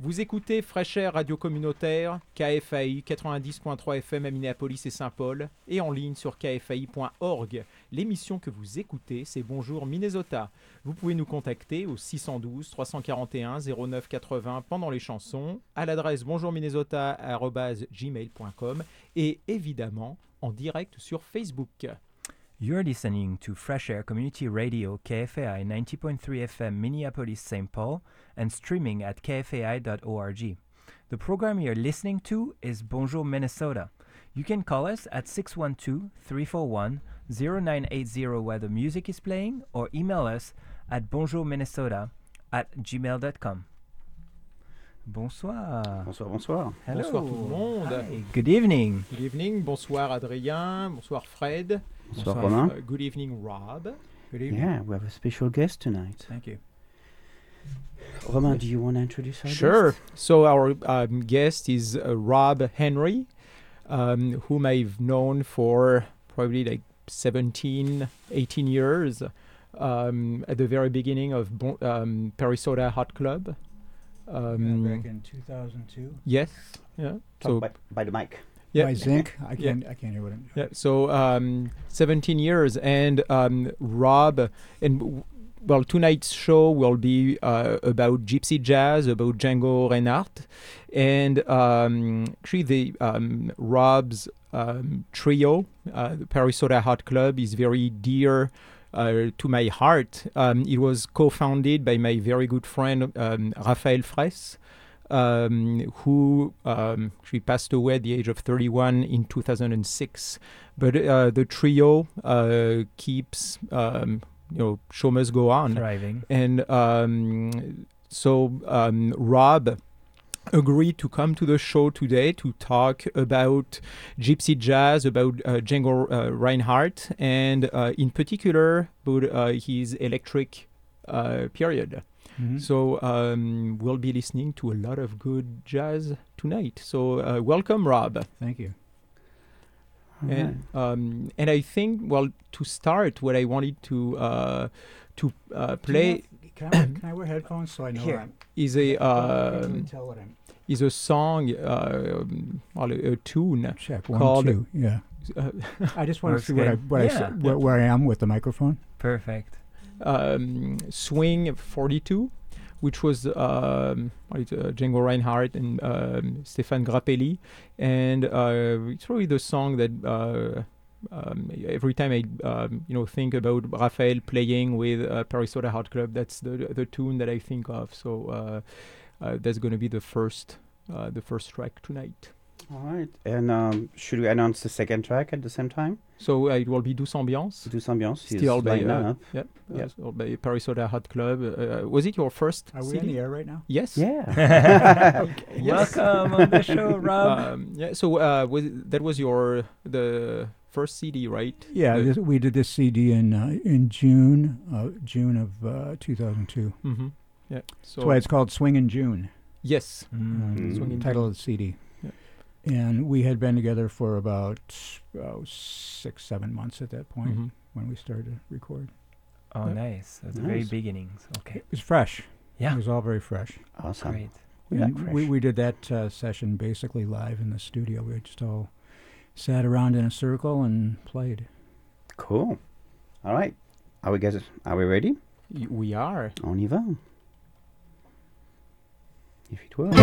Vous écoutez Fresh Air Radio Communautaire, KFAI 90.3 FM à Minneapolis et Saint-Paul, et en ligne sur kfai.org. L'émission que vous écoutez, c'est Bonjour Minnesota. Vous pouvez nous contacter au 612 341 09 80 pendant les chansons, à l'adresse bonjourminnesota@gmail.com et évidemment en direct sur Facebook. You're listening to Fresh Air Community Radio, KFAI 90.3 FM, Minneapolis-St. Paul, and streaming at kfai.org. The program you're listening to is Bonjour Minnesota. You can call us at 612-341-0980 while the music is playing, or email us at bonjourminnesota@gmail.com. Bonsoir. Bonsoir. Hello. Bonsoir tout le monde. Hi. Good evening. Good evening. Bonsoir Adrien. Bonsoir Fred. Bonsoir Romain. Good evening Rob. Good evening. Yeah, we have a special guest tonight. Thank you. Romain, do you want to introduce our Sure. guest? So our guest is Rob Henry, whom I've known for probably like 17, 18 years at the very beginning of Perry Soda Hot Club. Back in 2002. Yes. Yeah. So Talk by the mic. yeah. By Zinc. I can't hear what I'm doing. Yeah, so 17 years, and Rob, and well, tonight's show will be about gypsy jazz, about Django Reinhardt, and actually the Rob's trio, the Perry Soda Hot Club, is very dear to my heart. It was co-founded by my very good friend Raphaël Fraisse, who she passed away at the age of 31 in 2006. But the trio keeps, show must go on. Thriving. And so Rob agreed to come to the show today to talk about gypsy jazz, about Django Reinhardt, and in particular about his electric period. Mhm. So we'll be listening to a lot of good jazz tonight. So welcome, Rob. Thank you. Alright. And I think, well, to start, what I wanted to play Can I wear headphones so I know? Here. is I a can't tell what I'm. is a song, a tune Check one, called- two. Yeah. I just want to Works see good. Yeah. where I am with the microphone. Perfect. Swing 42, which was Django Reinhardt and Stéphane Grappelli, and it's really the song that every time I think about Raphael playing with Perry Soda Hot Club, that's the tune that I think of. So that's going to be the first track tonight. All right. And should we announce the second track at the same time? So it will be Douce Ambiance. Douce Ambiance is Still by lined up. so by Perry Soda Hot Club. Was it your first Are we CD? on the air right now? Yes. Yeah. Yes. Welcome on the show, Rob. So that was the first CD, right? Yeah, we did this CD in June of 2002. Mm-hmm. Yeah. So That's why it's called Swing in June. yes. Mm. Swing in Title June. of the CD. Yeah. And we had been together for about 6-7 months at that point Mhm. when we started to record. Oh, Yeah. nice. At the very Nice. beginnings. Okay. It was fresh. Yeah. It was all very fresh. Awesome. Great. We like And fresh. we did that session basically live in the studio. We just all sat around in a circle and played. Cool. All right. Are we ready? We are. On y va. If it will.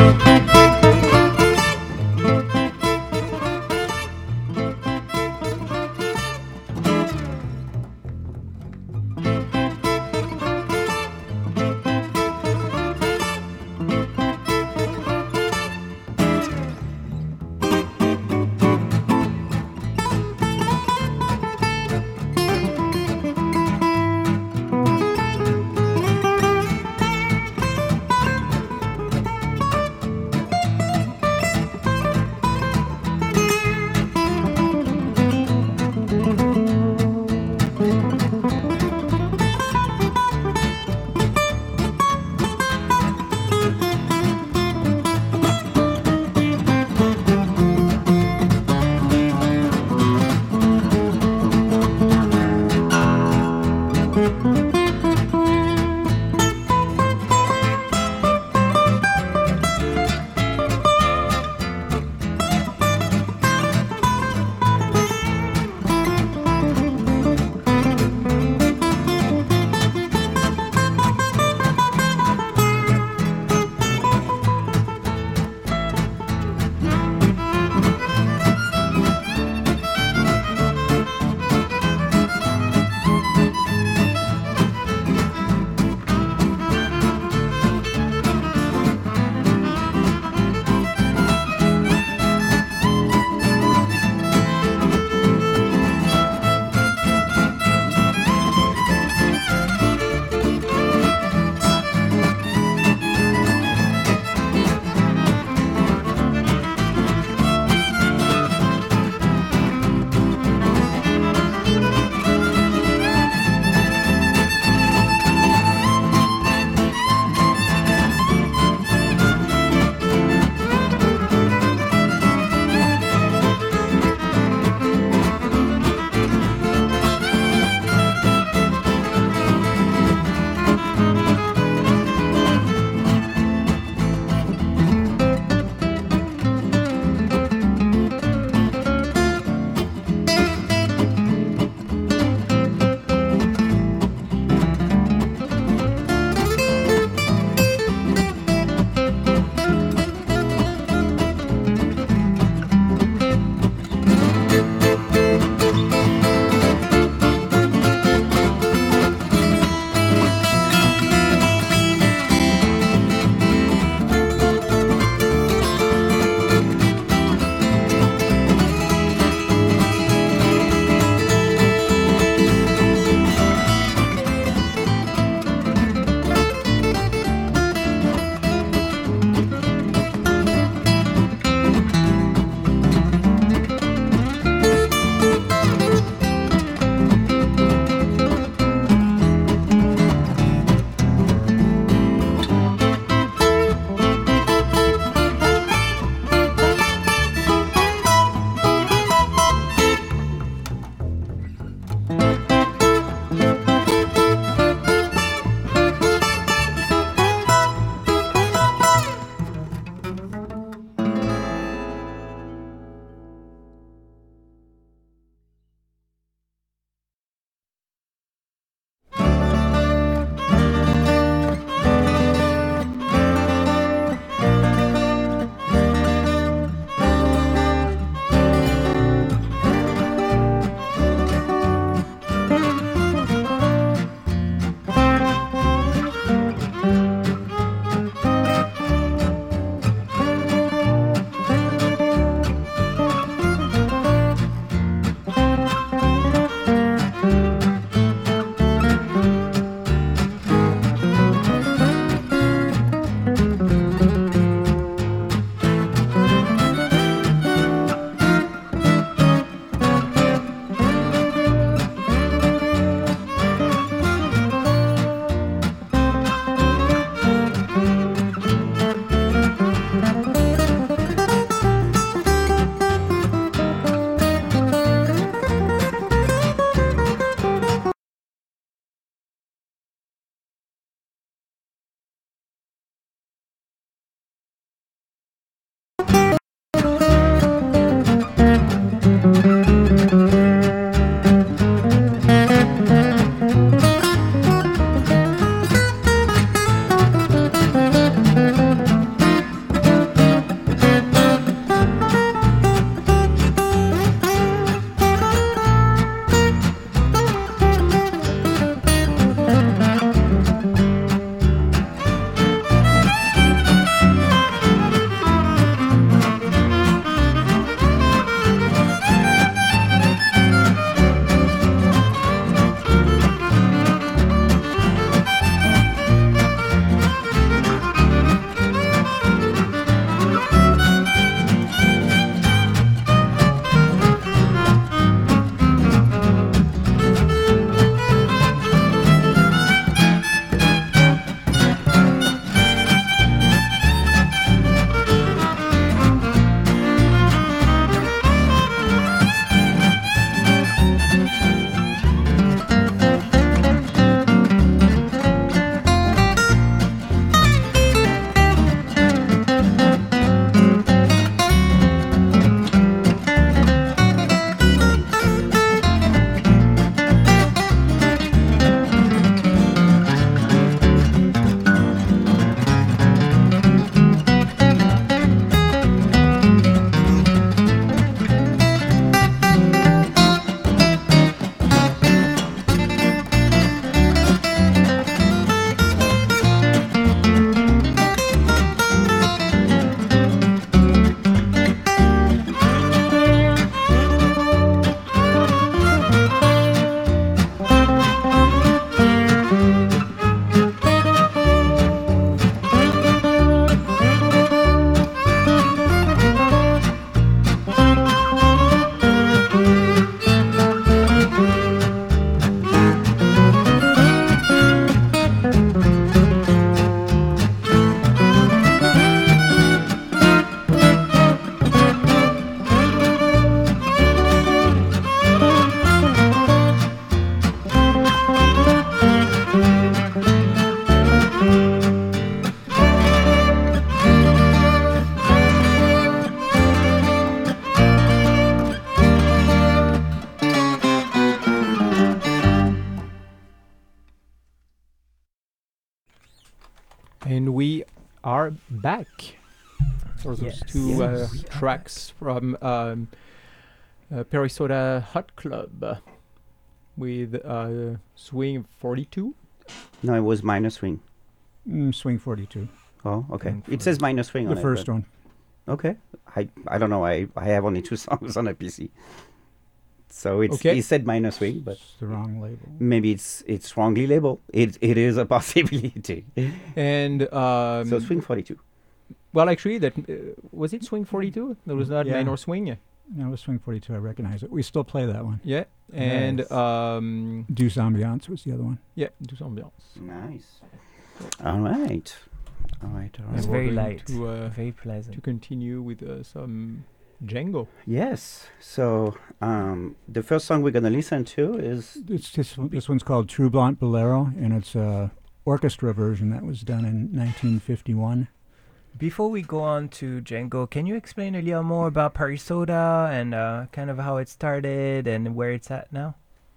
are back for those Yes. two Yes, we are tracks from Perisoda Hot Club with Swing 42. No, it was minor swing. Swing 42. Oh, okay. Swing It says minor swing on The it. first but- one. Okay. I don't know. I have only 2 songs on a PC. So it's Okay. it said minor swing, but It's the wrong label. maybe it's wrongly labeled. It is a possibility. And So swing 42. well, actually, that was it. Swing 42. That was not Yeah. minor swing. No, it was Swing 42. I recognize it. We still play that one. Yeah, and Nice. Douce Ambiance was the other one. yeah, Douce Ambiance. Nice. All right. All right. All It's right. we're very going light, to, very to pleasant. continue with some Django. Yes. So the first song we're going to listen to is It's this one's called Troublant Bolero, and it's a orchestra version that was done in 1951. Before we go on to Django, can you explain a little more about Perisoda and kind of how it started and where it's at now?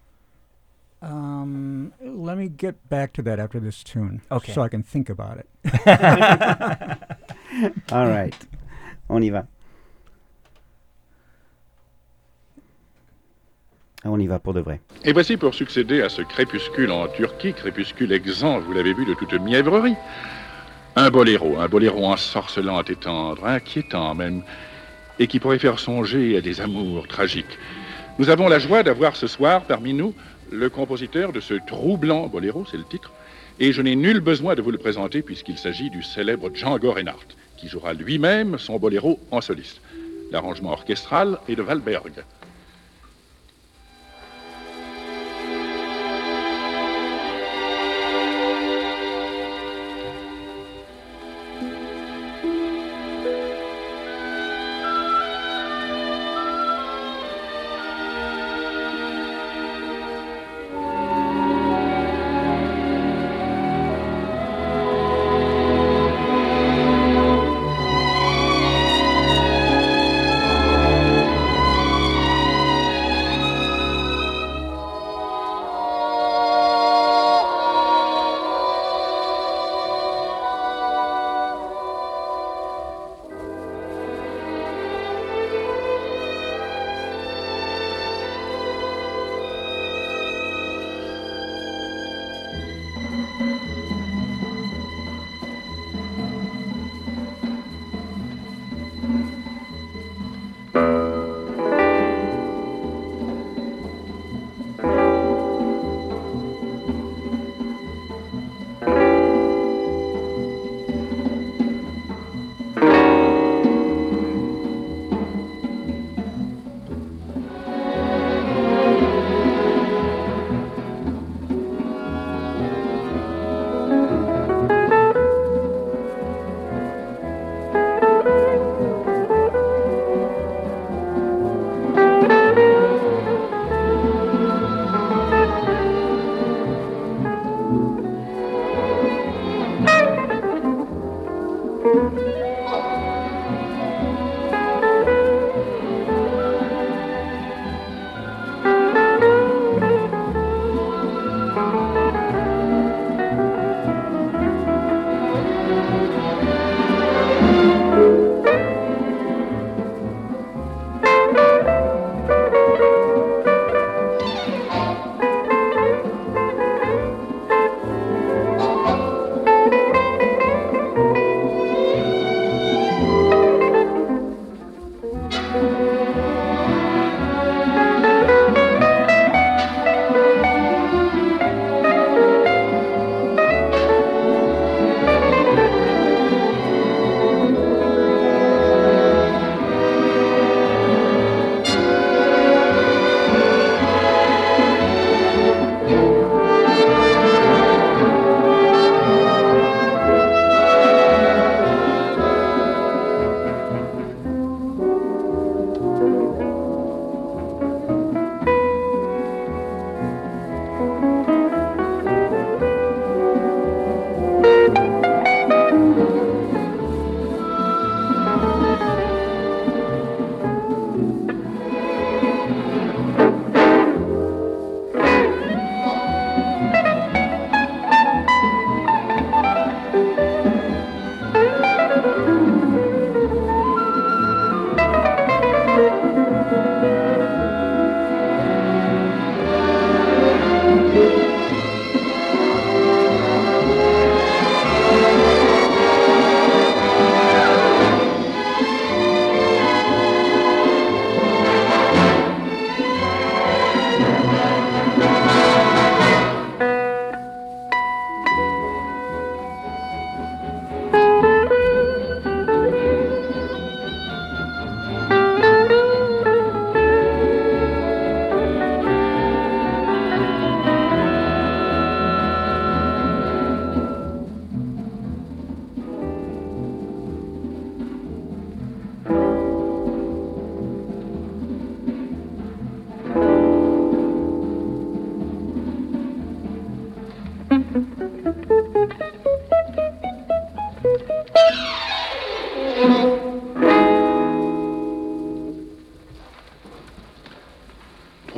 Let me get back to that after this tune, Okay. so I can think about it. All right. On y va. On y va pour de vrai. Et voici pour succéder à ce crépuscule en Turquie, crépuscule exempt, vous l'avez vu, de toute mièvrerie, un boléro ensorcelant et tendre, inquiétant même, et qui pourrait faire songer à des amours tragiques. Nous avons la joie d'avoir ce soir parmi nous le compositeur de ce troublant boléro, c'est le titre, et je n'ai nul besoin de vous le présenter puisqu'il s'agit du célèbre Django Reinhardt, qui jouera lui-même son boléro en soliste. L'arrangement orchestral est de Wahlberg.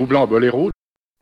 troublant boléro.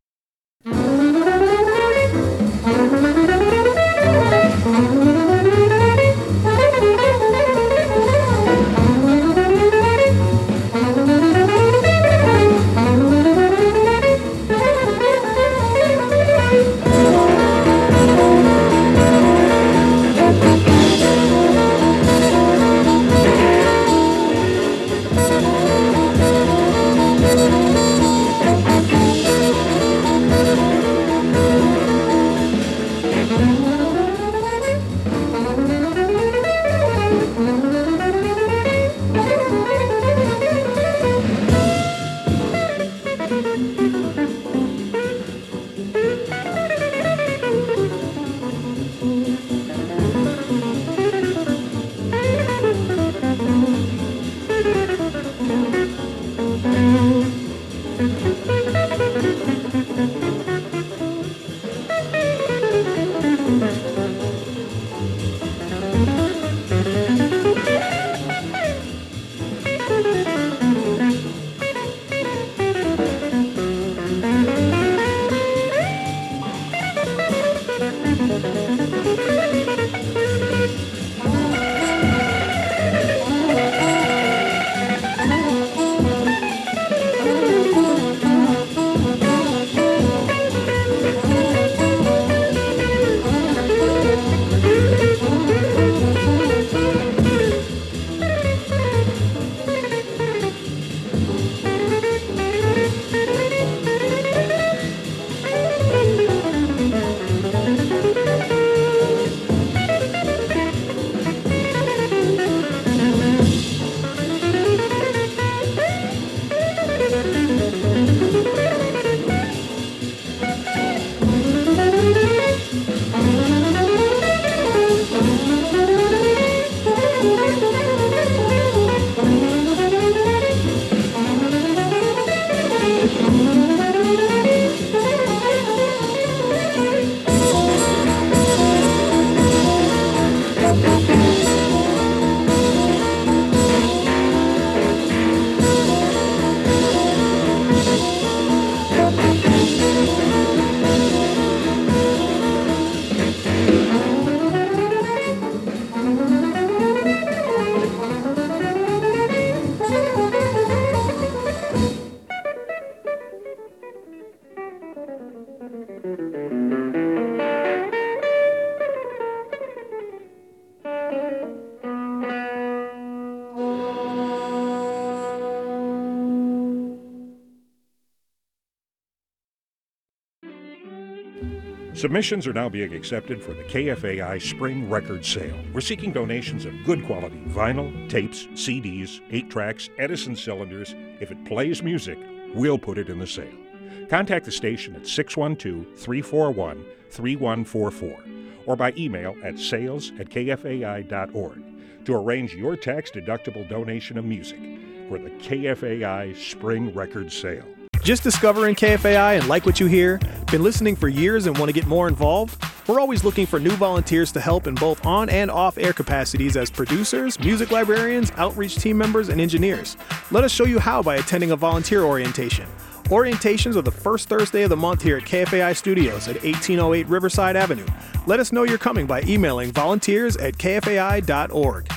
Submissions are now being accepted for the KFAI Spring Record Sale. We're seeking donations of good quality vinyl, tapes, CDs, 8-tracks, Edison cylinders. If it plays music, we'll put it in the sale. Contact the station at 612-341-3144 or by email at sales@kfai.org to arrange your tax-deductible donation of music for the KFAI Spring Record Sale. Just discovering KFAI and like what you hear? Been listening for years and want to get more involved? We're always looking for new volunteers to help in both on and off air capacities as producers, music librarians, outreach team members, and engineers. Let us show you how by attending a volunteer orientation. Orientations are the first Thursday of the month here at KFAI Studios at 1808 Riverside Avenue. Let us know you're coming by emailing volunteers@kfai.org.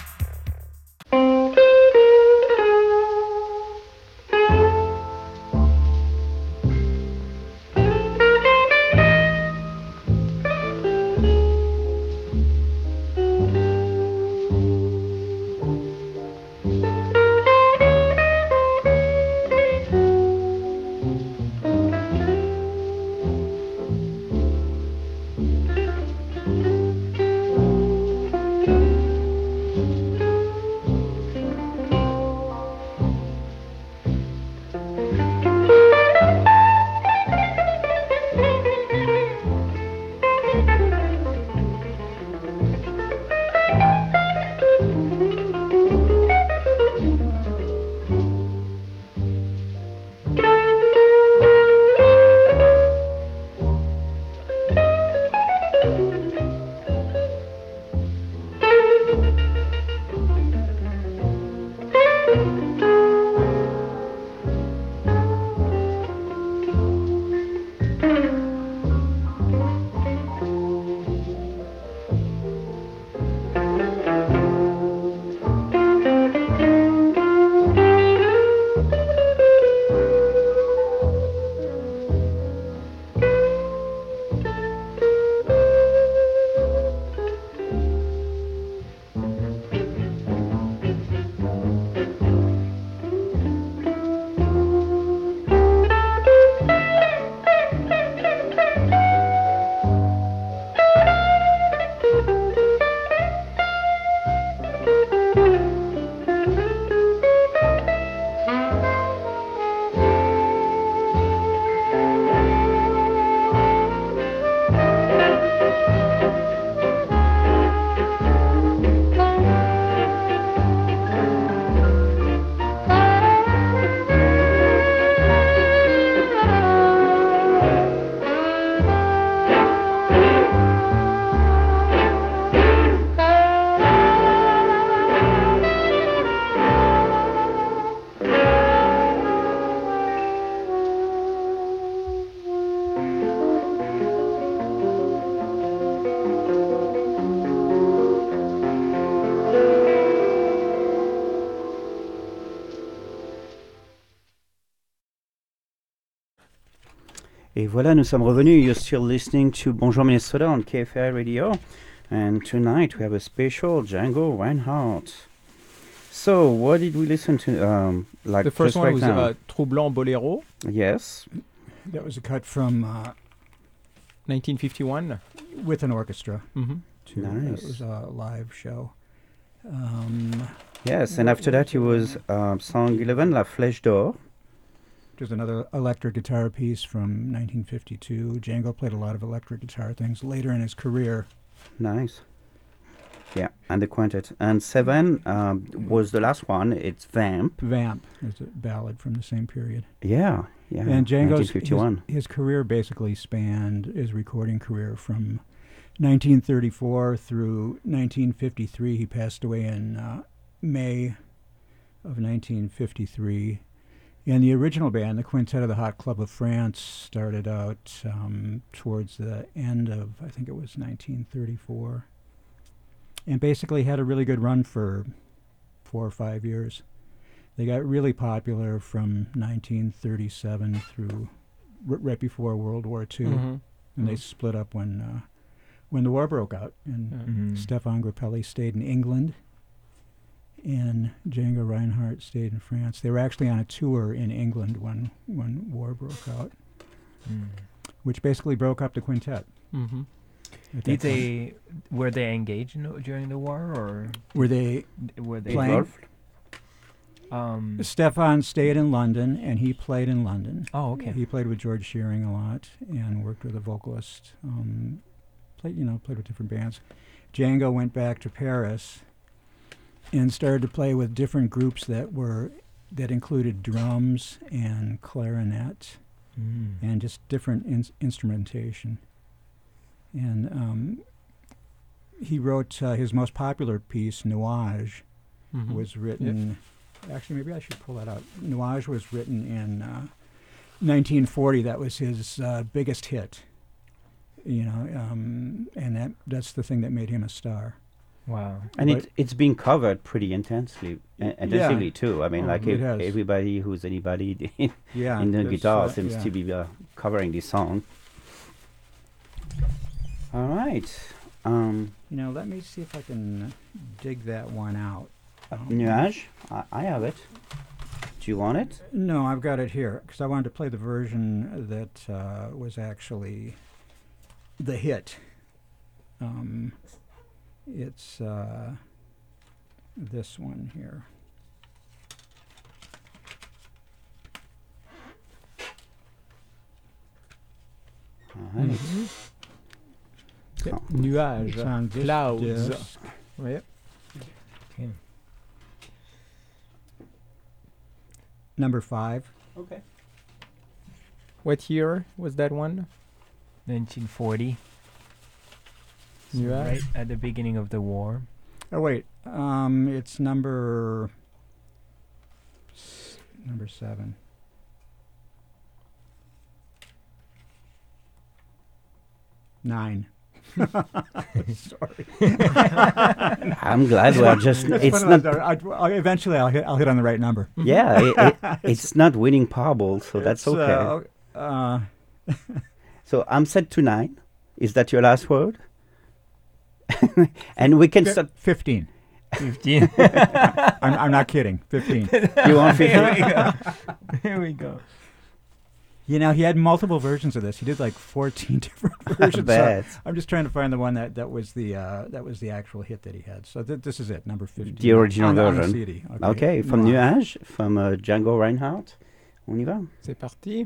Et voilà, nous sommes revenus. You're still listening to Bonjour Minnesota on KFI Radio. And tonight we have a special Django Reinhardt. So, what did we listen to? Like The first just one right was now? Troublant Bolero, Yes. That was a cut from 1951. with an orchestra. Mm-hmm. Too. Nice. It was a live show. Yes, and after that it was song 11, La Flèche d'Or. There's another electric guitar piece from 1952. Django played a lot of electric guitar things later in his career. Nice. Yeah, and the quintet. And 7 was the last one. It's Vamp. Vamp is a ballad from the same period. Yeah, yeah. And Django's 1951. his career basically spanned his recording career from 1934 through 1953. He passed away in May of 1953. And the original band, the Quintet of the Hot Club of France, started out towards the end of, I think it was 1934, and basically had a really good run for 4 or 5 years. They got really popular from 1937 through right before World War II, Mm-hmm. and they split up when the war broke out. And Stéphane Grappelli stayed in England, and Django Reinhardt stayed in France. They were actually on a tour in England when war broke out, which basically broke up the quintet. Mm-hmm. at Did that point. were they engaged during the war, or Were they were they Playing? Involved? Stefan stayed in London, and he played in London. Oh, okay. He played with George Shearing a lot and worked with a vocalist. Played with different bands. Django went back to Paris and started to play with different groups that included drums and clarinet and just different instrumentation. And he wrote his most popular piece, Nuage, Mm-hmm. was written. Actually, maybe I should pull that out. Nuage was written in 1940. That was his biggest hit. And that's the thing that made him a star. Wow. And But- it's been covered pretty intensively too. I mean, Oh, it has. everybody who's anybody Yeah, in the there's, guitar seems yeah. to be covering this song. All right. Let me see if I can dig that one out. Nuage, I have it. Do you want it? No, I've got it here because I wanted to play the version that was actually the hit. It's this one here. All right. Yeah. Oh. Nuage, It's on this clouds. disc. Ouais. Number 5. Okay. What year was that one? 1940. Nuage. Right at the beginning of the war. Oh wait, it's number 7. Nine. Sorry. I'm glad we're just. It's not. Eventually, I'll hit on the right number. Yeah, it's not winning Powerball, so that's It's, okay. So I'm set to 9. Is that your last word? And we can start. 15. 15. I'm not kidding. 15. You want 15? Here we go. He had multiple versions of this. He did like 14 different versions. So Bet. I'm just trying to find the one that was the actual hit that he had. So this is it, number 15. The original on the version. CD. Okay, from Nuage. Nuage, from Django Reinhardt. On y va. C'est parti.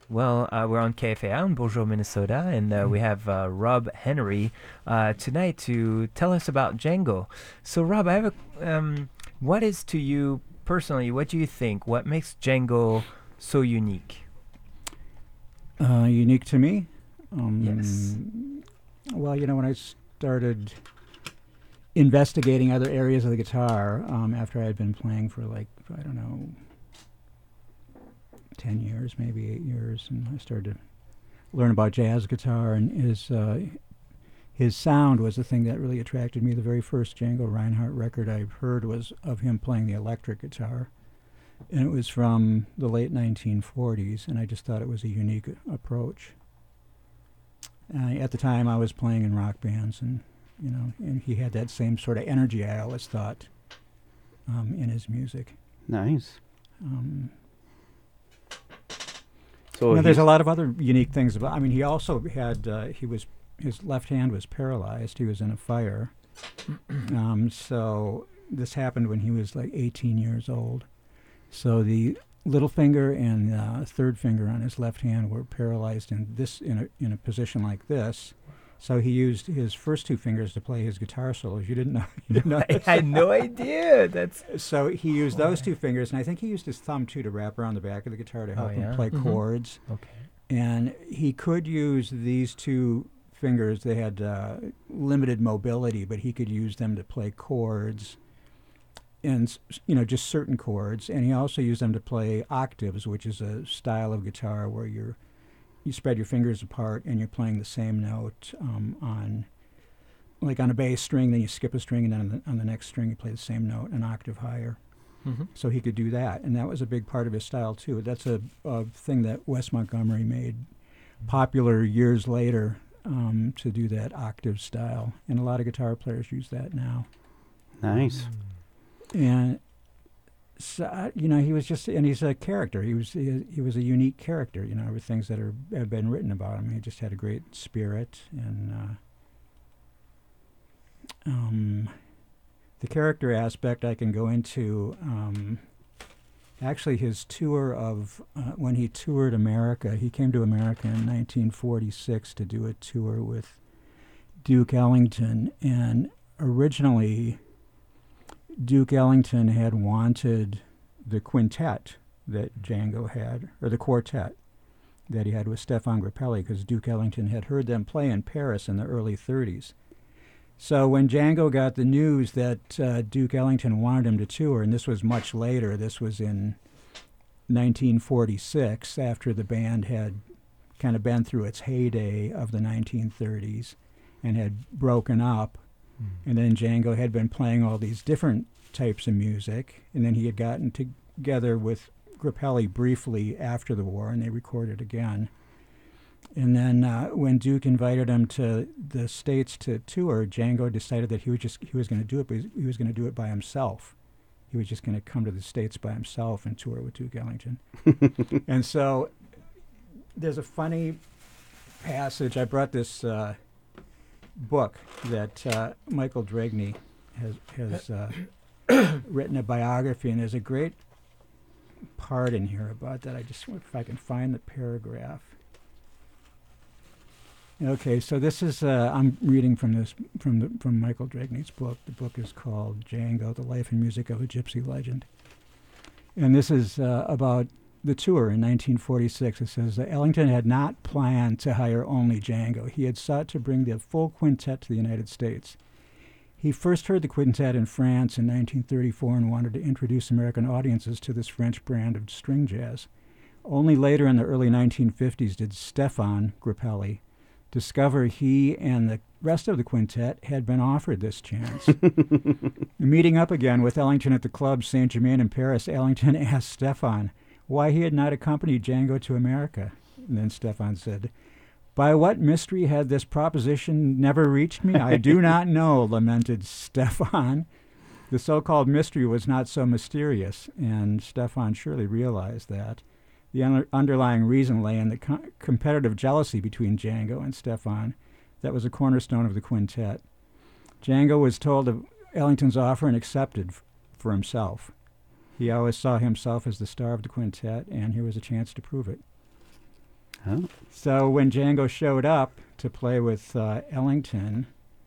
Well, we're on KFAI on Bonjour Minnesota, and we have Rob Henry tonight to tell us about Django. So, Rob, I have what is to you personally, what do you think? What makes Django so unique? Unique to me? Yes. Well, when I started investigating other areas of the guitar, after I had been playing for 10 years, maybe 8 years, and I started to learn about jazz guitar, and his sound was the thing that really attracted me. The very first Django Reinhardt record I heard was of him playing the electric guitar, and it was from the late 1940s, and I just thought it was a unique approach. At the time, I was playing in rock bands, and and he had that same sort of energy, I always thought, in his music. Nice. So there's a lot of other unique things about. I mean, he also had his left hand was paralyzed. He was in a fire. So this happened when he was like 18 years old. So the little finger and third finger on his left hand were paralyzed in a position like this. So he used his first two fingers to play his guitar solos. You didn't know? You didn't know? I had no idea. So he used those two fingers, and I think he used his thumb too to wrap around the back of the guitar to help him play chords. Okay. And he could use these two fingers. They had limited mobility, but he could use them to play chords, and just certain chords. And he also used them to play octaves, which is a style of guitar where you spread your fingers apart and you're playing the same note on a bass string, then you skip a string, and then on the next string you play the same note an octave higher. Mm-hmm. So he could do that, and that was a big part of his style too. That's a thing that Wes Montgomery made popular years later, to do that octave style, and a lot of guitar players use that now. Nice. And so, he was just, and he's a character. He was a unique character. With things that have been written about him. He just had a great spirit, and the character aspect I can go into. Actually, his tour of when he toured America, he came to America in 1946 to do a tour with Duke Ellington, and originally Duke Ellington had wanted the quintet that Django had, or the quartet that he had with Stéphane Grappelli, because Duke Ellington had heard them play in Paris in the early 30s. So when Django got the news that Duke Ellington wanted him to tour, and this was much later, this was in 1946, after the band had kind of been through its heyday of the 1930s and had broken up, and then Django had been playing all these different types of music, and then he had gotten together with Grappelli briefly after the war, and they recorded again. And then when Duke invited him to the States to tour, Django decided that he was going to do it, but he was going to do it by himself. He was just going to come to the States by himself and tour with Duke Ellington. And so there's a funny passage. I brought this book that Michael Dragney has written a biography, and there's a great part in here about that. I just, if I can find the paragraph. Okay, so this is I'm reading from Michael Dragney's book. The book is called Django: The Life and Music of a Gypsy Legend, and this is about the tour in 1946. It says that Ellington had not planned to hire only Django. He had sought to bring the full quintet to the United States. He first heard the quintet in France in 1934 and wanted to introduce American audiences to this French brand of string jazz. Only later in the early 1950s did Stéphane Grappelli discover he and the rest of the quintet had been offered this chance. Meeting up again with Ellington at the club Saint-Germain in Paris, Ellington asked Stéphane why he had not accompanied Django to America. And then Stéphane said, "By what mystery had this proposition never reached me? I do not know," lamented Stéphane. The so-called mystery was not so mysterious, and Stéphane surely realized that. The underlying reason lay in the competitive jealousy between Django and Stéphane that was a cornerstone of the quintet. Django was told of Ellington's offer and accepted for himself. He always saw himself as the star of the quintet, and here was a chance to prove it. Oh. So when Django showed up to play with Ellington,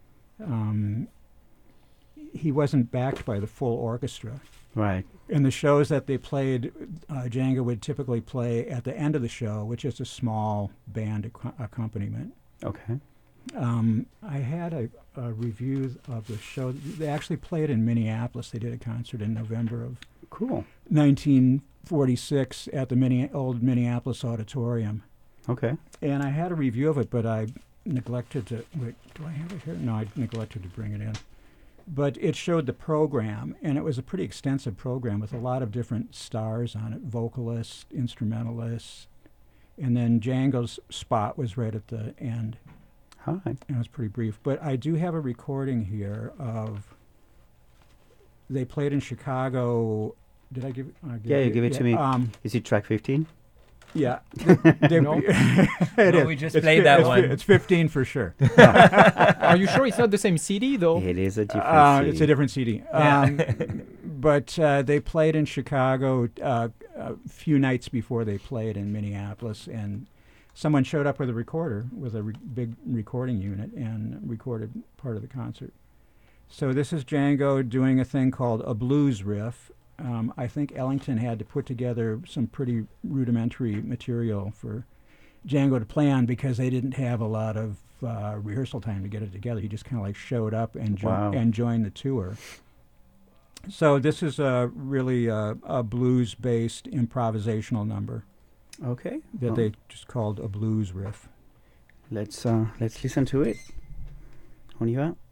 he wasn't backed by the full orchestra. Right. In the shows that they played, Django would typically play at the end of the show, which is a small band accompaniment. Okay. I had a review of the show. They actually played in Minneapolis. They did a concert in November of Cool. 1946 at the old Minneapolis Auditorium. Okay. And I had a review of it, but I neglected to. Wait, do I have it here? No, I neglected to bring it in. But it showed the program, and it was a pretty extensive program with a lot of different stars on it, vocalists, instrumentalists, and then Django's spot was right at the end. Hi. And it was pretty brief. But I do have a recording here of, they played in Chicago. Did I give it? Yeah, you give it to me. Is it track 15? Yeah. No. We just played that one. It's 15 for sure. Are you sure it's not the same CD though? It is a different CD. It's a different CD. But they played in Chicago a few nights before they played in Minneapolis, and someone showed up with a recorder, with a big recording unit, and recorded part of the concert. So this is Django doing a thing called a blues riff. I think Ellington had to put together some pretty rudimentary material for Django to play on because they didn't have a lot of rehearsal time to get it together. He just kind of like showed up and joined the tour. So this is really a blues-based improvisational number. Okay. That they just called a blues riff. Let's listen to it. On y va.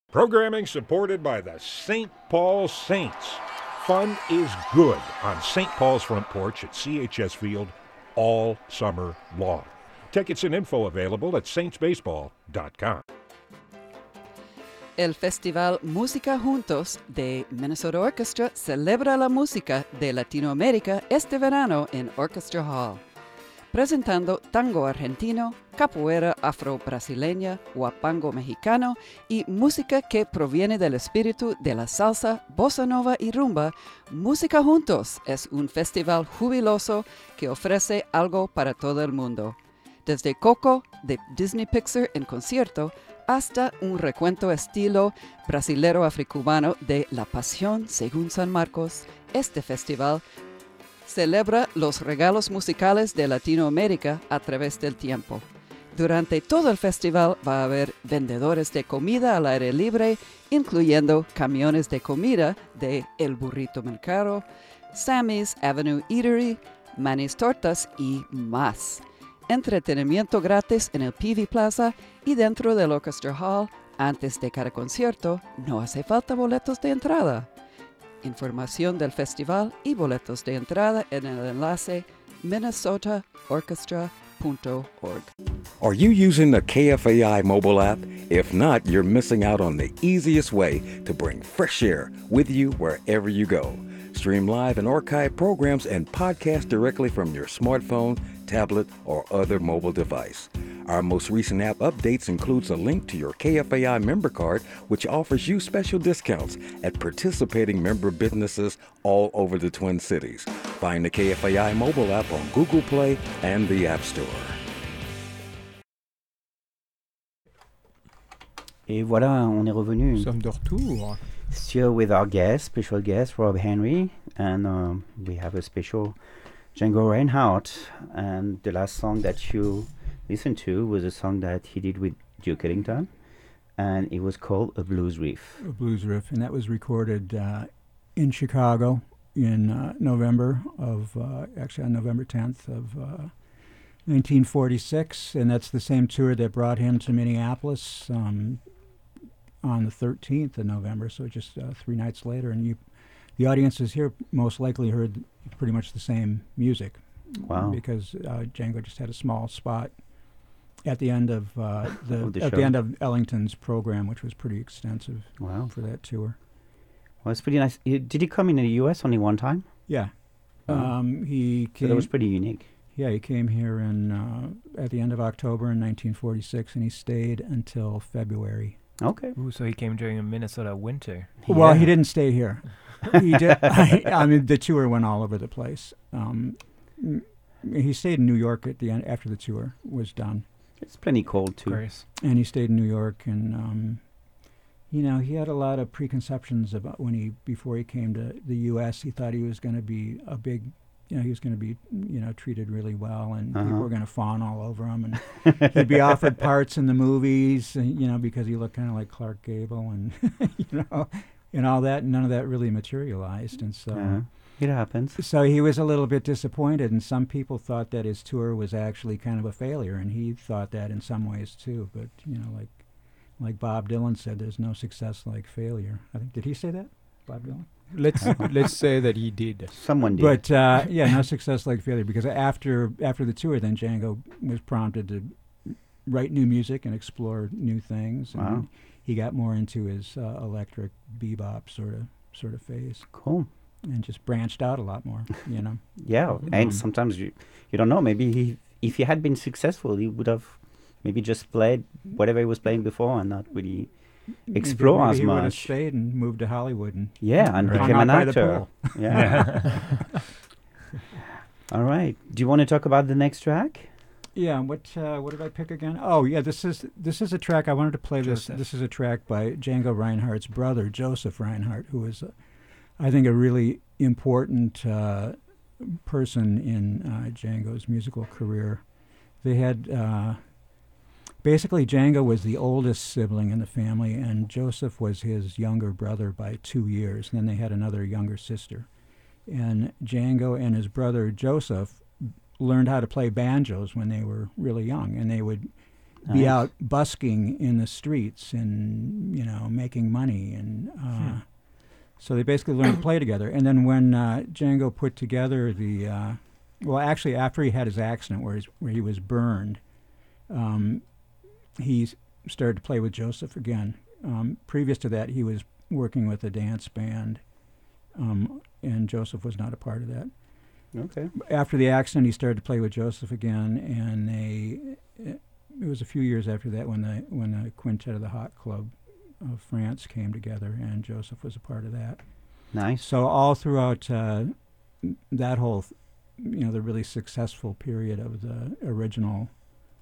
Programming supported by the St. Paul Saints. Fun is good on St. Paul's front porch at CHS Field all summer long. Tickets and info available at saintsbaseball.com. El Festival Música Juntos de Minnesota Orchestra celebra la música de Latinoamérica este verano en Orchestra Hall, presentando tango argentino, capoeira afro-brasileña, huapango mexicano y música que proviene del espíritu de la salsa, bossa nova y rumba. Música Juntos es un festival jubiloso que ofrece algo para todo el mundo. Desde Coco de Disney Pixar en concierto hasta un recuento estilo brasilero africubano de La Pasión según San Marcos, este festival celebra los regalos musicales de Latinoamérica a través del tiempo. Durante todo el festival va a haber vendedores de comida al aire libre, incluyendo camiones de comida de El Burrito Mercado, Sammy's Avenue Eatery, Manny's Tortas y más. Entretenimiento gratis en el PV Plaza y dentro del Orchestra Hall. Antes de cada concierto, no hace falta boletos de entrada. Información del festival y boletos de entrada en el enlace minnesotaorchestra.org. Are you using the KFAI mobile app? If not, you're missing out on the easiest way to bring fresh air with you wherever you go. Stream live and archive programs and podcasts directly from your smartphone, tablet, or other mobile device. Our most recent app updates includes a link to your KFAI member card, which offers you special discounts at participating member businesses all over the Twin Cities. Find the KFAI mobile app on Google Play and the App Store. Et voilà, on est revenu. Nous sommes de retour. Still with our guest, special guest, Rob Henry, and we have a special Django Reinhardt. And the last song that you listened to was a song that he did with Duke Ellington, and it was called A Blues Riff. A blues riff, and that was recorded in Chicago in November of, actually on November 10th of 1946, and that's the same tour that brought him to Minneapolis on the 13th of November, so just 3 nights later, and the audiences here most likely heard pretty much the same music. Wow. Because Django just had a small spot at the end of the the end of Ellington's program, which was pretty extensive. Wow. For that tour. Well, it's pretty nice. Did he come in the U.S. only one time? Yeah. He came. So that was pretty unique. Yeah, he came here at the end of October in 1946, and he stayed until February. Okay. Ooh, so he came during a Minnesota winter. Well, he didn't stay here. He did. I mean, the tour went all over the place. He stayed in New York at the end after the tour was done. It's plenty cold too. And he stayed in New York, and he had a lot of preconceptions about before he came to the U.S. He thought he was going to be a big. He was going to be, treated really well, and people were going to fawn all over him, and he'd be offered parts in the movies, because he looked kind of like Clark Gable, and and all that. And none of that really materialized, and so it happens. So he was a little bit disappointed, and some people thought that his tour was actually kind of a failure, and he thought that in some ways too. But like Bob Dylan said, "There's no success like failure." I think did he say that, Bob Dylan? Let's say that he did. Someone did. But no success like failure, because after the tour, then Django was prompted to write new music and explore new things. Wow. And he got more into his electric bebop sort of phase. Cool. And just branched out a lot more, Yeah, and sometimes you don't know. Maybe if he had been successful, he would have maybe just played whatever he was playing before and not really explore maybe as he much. would have stayed and moved to Hollywood and became an by the actor. pool. Yeah. All right. Do you want to talk about the next track? Yeah. What did I pick again? Oh, yeah. This is a track I wanted to play. Joseph. This is a track by Django Reinhardt's brother, Joseph Reinhardt, who is, I think, a really important person in Django's musical career. They had. Basically, Django was the oldest sibling in the family, and Joseph was his younger brother by 2 years. And then they had another younger sister. And Django and his brother Joseph learned how to play banjos when they were really young, and they would be Nice. out busking in the streets and, making money. And so they basically learned to play together. And then when Django put together actually after he had his accident where he was burned, he started to play with Joseph again. Previous to that, he was working with a dance band, and Joseph was not a part of that. Okay. After the accident, he started to play with Joseph again, and it was a few years after that when the Quintet of the Hot Club of France came together, and Joseph was a part of that. Nice. So all throughout that whole, the really successful period of the original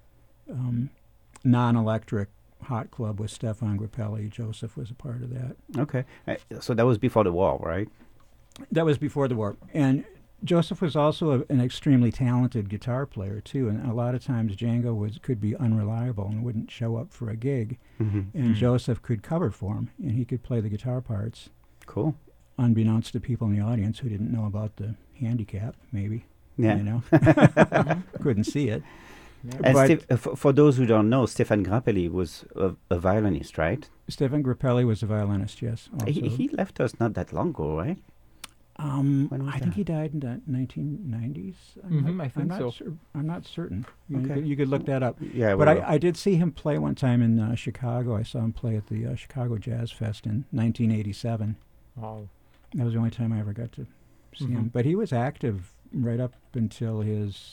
non-electric Hot Club with Stefan Grappelli, Joseph was a part of that. Okay. So that was before the war, right? That was before the war. And Joseph was also an extremely talented guitar player, too. And a lot of times Django could be unreliable and wouldn't show up for a gig. Mm-hmm. And Joseph could cover for him, and he could play the guitar parts. Cool. Unbeknownst to people in the audience who didn't know about the handicap, maybe. Yeah. Couldn't see it. And But for those who don't know, Stefan Grappelli was a violinist, right? Stefan Grappelli was a violinist, yes. Also. He left us not that long ago, right? When was I think that? he died in the 1990s. I think so. I'm not certain. Okay. You could look that up. Yeah, But well, I did see him play one time in Chicago. I saw him play at the Chicago Jazz Fest in 1987. Wow. That was the only time I ever got to see him. But he was active right up until his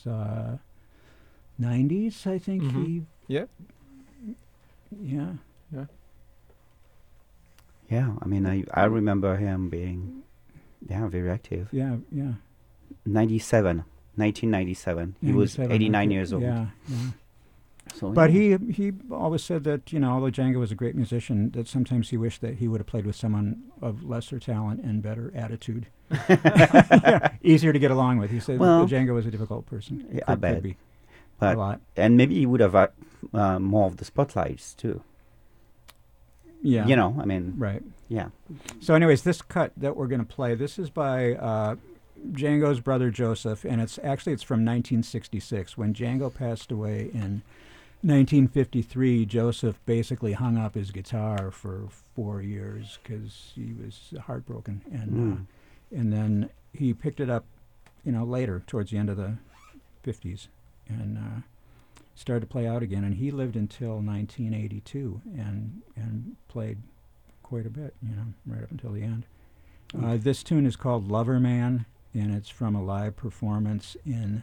90s, I think. Yeah. Yeah. yeah. I mean, I remember him being, very active. Yeah. 1997. He was 97, 89 okay. years old. Yeah. So But yeah. he always said that, although Django was a great musician, that sometimes he wished that he would have played with someone of lesser talent and better attitude. Easier to get along with. He said Well, Django was a difficult person. Yeah, I bet. Could be But a lot. and maybe he would have more of the spotlights too. Yeah. I mean, Right. yeah. So anyways, this cut that we're going to play, this is by Django's brother Joseph, and it's from 1966. When Django passed away in 1953, Joseph basically hung up his guitar for 4 years because he was heartbroken, and then he picked it up, later towards the end of the 50s, and started to play out again. And he lived until 1982 and played quite a bit, right up until the end. This tune is called Lover Man, and it's from a live performance in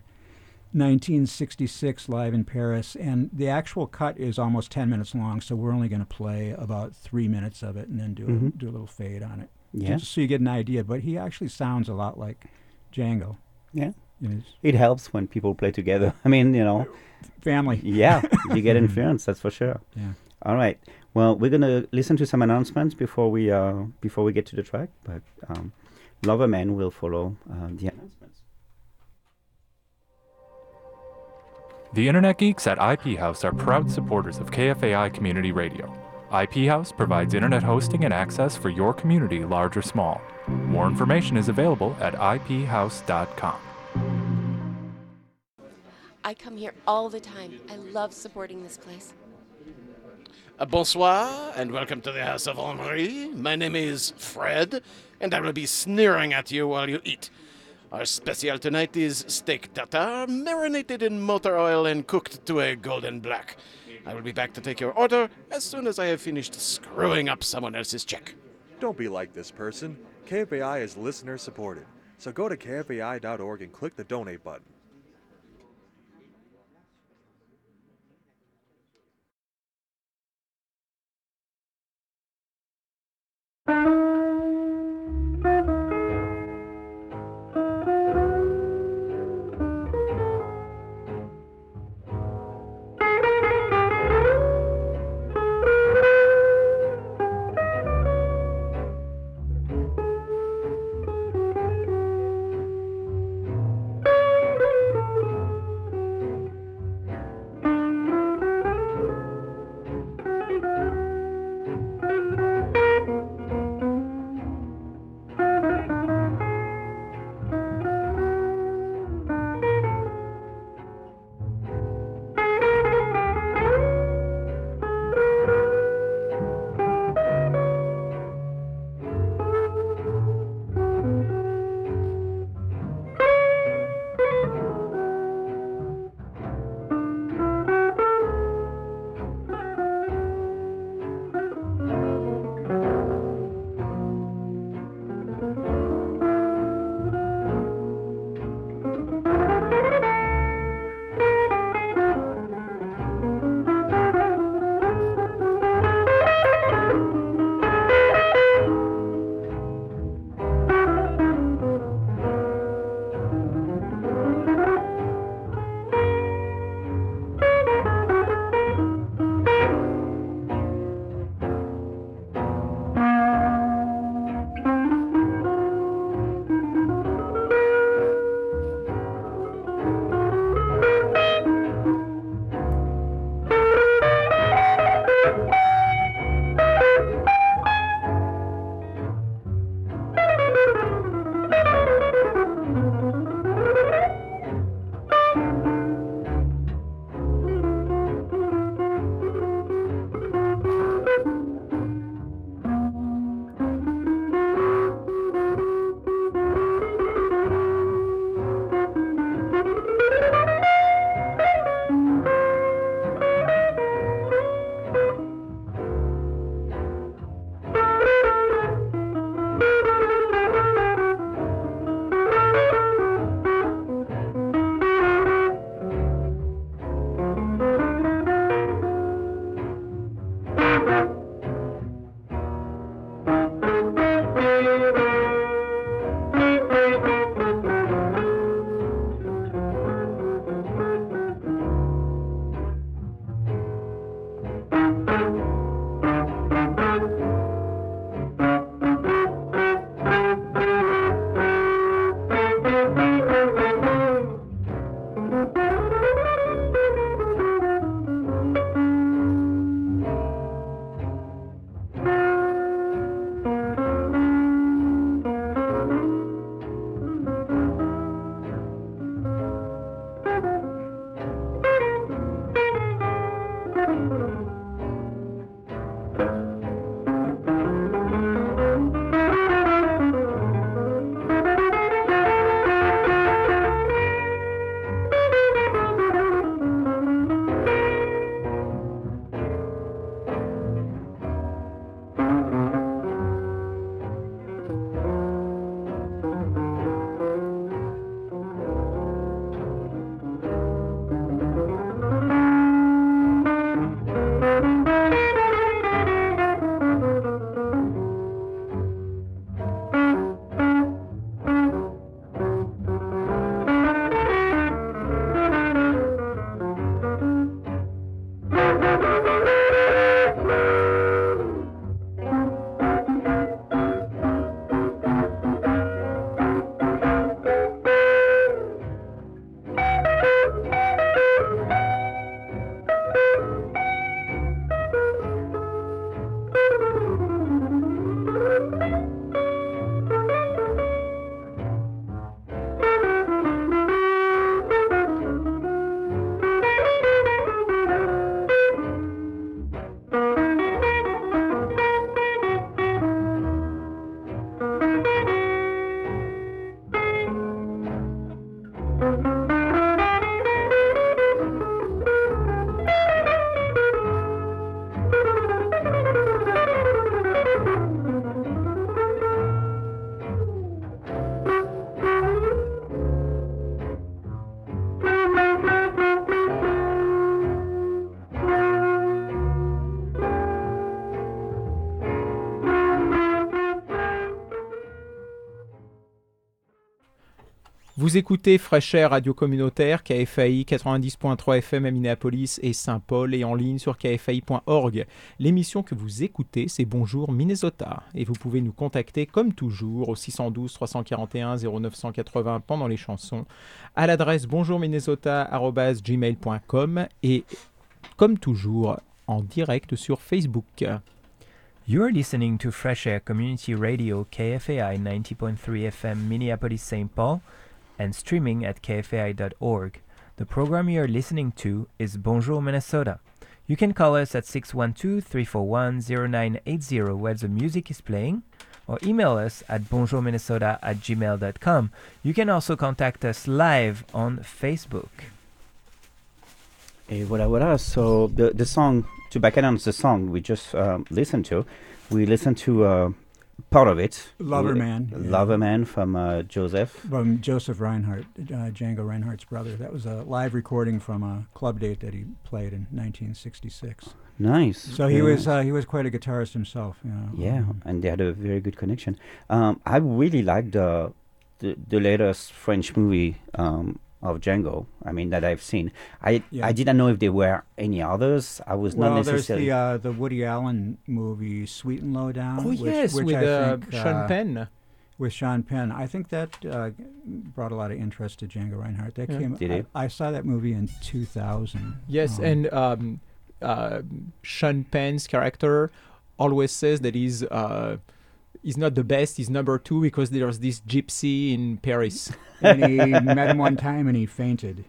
1966 live in Paris. And the actual cut is almost 10 minutes long, so we're only going to play about 3 minutes of it and then do a little fade on it. Yeah. Just so you get an idea. But he actually sounds a lot like Django. Yeah. In his It helps when people play together. I mean, family. yeah, you get influence, that's for sure. Yeah. All right. Well, we're gonna listen to some announcements before we get to the track, but Lover Man will follow the announcements. The Internet Geeks at IP House are proud supporters of KFAI Community Radio. IP House provides internet hosting and access for your community, large or small. More information is available at iphouse.com. I come here all the time. I love supporting this place. Bonsoir, and welcome to the House of Henri. My name is Fred, and I will be sneering at you while you eat. Our special tonight is steak tartare, marinated in motor oil and cooked to a golden black. I will be back to take your order as soon as I have finished screwing up someone else's check. Don't be like this person. KFAI is listener supported, so go to kfai.org and click the donate button. Vous écoutez Fresh Air Radio Communautaire, KFAI 90.3 FM à Minneapolis et Saint-Paul et en ligne sur kfai.org. L'émission que vous écoutez, c'est Bonjour Minnesota. Et vous pouvez nous contacter comme toujours au 612 341 0980 pendant les chansons, à l'adresse bonjourminnesota@gmail.com et comme toujours en direct sur Facebook. You are listening to Fresh Air Community Radio KFAI 90.3 FM Minneapolis-St. Paul and streaming at kfai.org. The program you are listening to is Bonjour Minnesota. You can call us at 612-341-0980 where the music is playing, or email us at bonjourminnesota@gmail.com. You can also contact us live on Facebook. Et voilà. So the song, to back announce the song we just listened to, we listened to part of it. Lover Man. Lover Man from Joseph. From Joseph Reinhardt, Django Reinhardt's brother. That was a live recording from a club date that he played in 1966. Nice. So he was quite a guitarist himself. You know. Yeah, and they had a very good connection. I really liked the latest French movie of Django. I mean that I've seen. I didn't know if there were any others. I was not necessarily. Well, there's the Woody Allen movie Sweet and Low Down. Oh yes, which with I think, Sean Penn. With Sean Penn, I think that brought a lot of interest to Django Reinhardt. That came. Did it? I saw that movie in 2000. Yes, and Sean Penn's character always says that he's not the best, he's number 2 because there's this gypsy in Paris. And he met him one time and he fainted.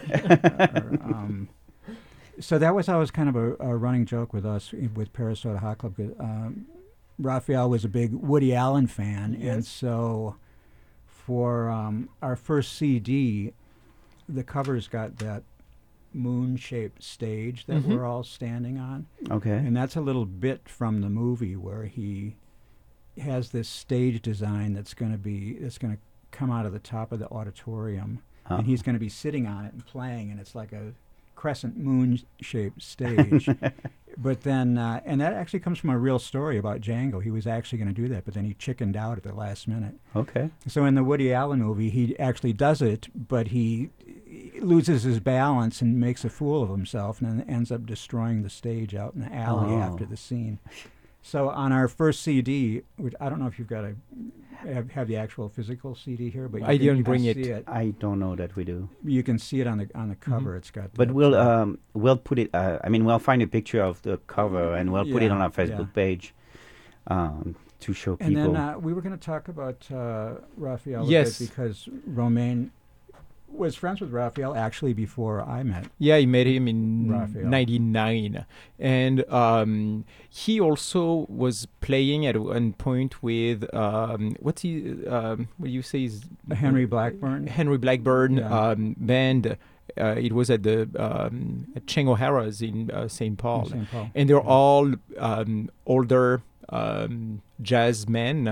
So that was always kind of a running joke with us, with Parasota Hot Club. Raphael was a big Woody Allen fan, and so for our first CD, the covers got that moon-shaped stage that we're all standing on. Okay. And that's a little bit from the movie where he has this stage design that's going to come out of the top of the auditorium, and he's going to be sitting on it and playing, and it's like a crescent moon-shaped stage. But then, and that actually comes from a real story about Django. He was actually going to do that, but then he chickened out at the last minute. Okay. So in the Woody Allen movie, he actually does it, but he loses his balance and makes a fool of himself, and then ends up destroying the stage out in the alley after the scene. So on our first CD, which I don't know if you've got have the actual physical CD here, but I didn't bring see it. I don't know that we do. You can see it on the cover. It's got. But we'll put it. We'll find a picture of the cover and we'll put it on our Facebook page to show people. And then we were going to talk about Raphael yes. a bit because Romain was friends with Raphael actually before I met. Yeah, I met him in Raphael. 99. And he also was playing at one point with, what do you say is... Henry Blackburn. Henry Blackburn Yeah. band. It was at the at Cheng O'Hara's in St. Paul. In St. Paul. And they're all older jazz men.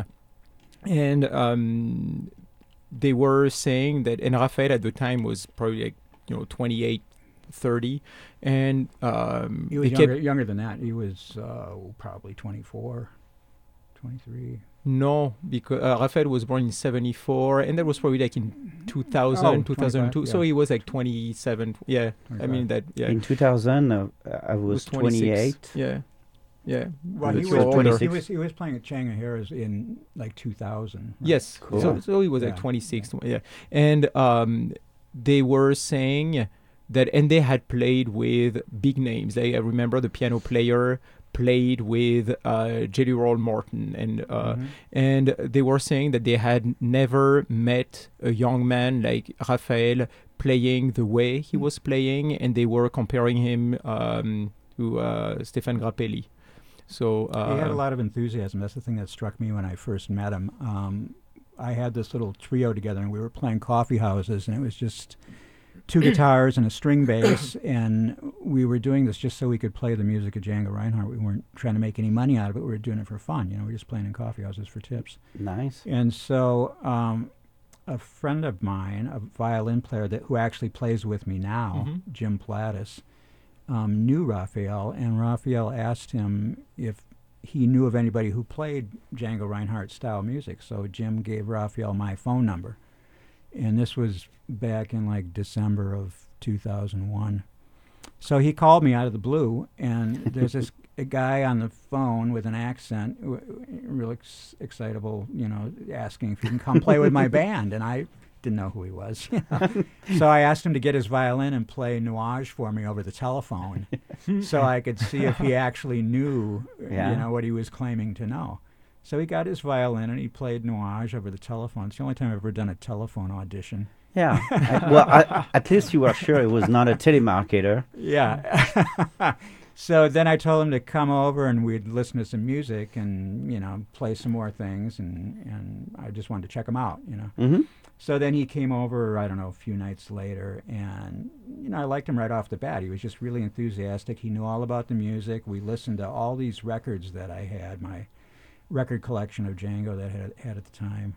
And they were saying that, and Raphael at the time was probably like, 28, 30. And He was they younger than that. He was probably 24, 23. No, because Raphael was born in 74, and that was probably like in 2000, Oh, 2002. 25, So yeah. he was like 27. Yeah, 25. I mean that. Yeah, In 2000, I was 28. Yeah, yeah. Well, He he was was, 26. he was playing at Chang O'Hara's in like 2000. Right? Yes. Cool. So he was like Yeah. 26. Yeah, and they were saying that, and they had played with big names. I remember the piano player played with Jelly Roll Morton, and they were saying that they had never met a young man like Raphael playing the way he was playing, and they were comparing him to Stéphane Grappelli. So he had a lot of enthusiasm. That's the thing that struck me when I first met him. I had this little trio together, and we were playing coffee houses, and it was just two guitars and a string bass, and we were doing this just so we could play the music of Django Reinhardt. We weren't trying to make any money out of it. We were doing it for fun. We were just playing in coffee houses for tips. Nice. And so a friend of mine, a violin player who actually plays with me now, Jim Plattis, knew Raphael, and Raphael asked him if he knew of anybody who played Django Reinhardt style music. So Jim gave Raphael my phone number. And this was back in like December of 2001. So he called me out of the blue, and there's a guy on the phone with an accent, real excitable, asking if he can come play with my band. And I didn't know who he was. So I asked him to get his violin and play Nuage for me over the telephone so I could see if he actually knew, what he was claiming to know. So he got his violin and he played Nuage over the telephone. It's the only time I've ever done a telephone audition. Yeah. At least you were sure it was not a telemarketer. Yeah. So then I told him to come over and we'd listen to some music and, play some more things. And I just wanted to check him out, Mm-hmm. So then he came over, I don't know, a few nights later. And, I liked him right off the bat. He was just really enthusiastic. He knew all about the music. We listened to all these records that I had, my record collection of Django that I had at the time.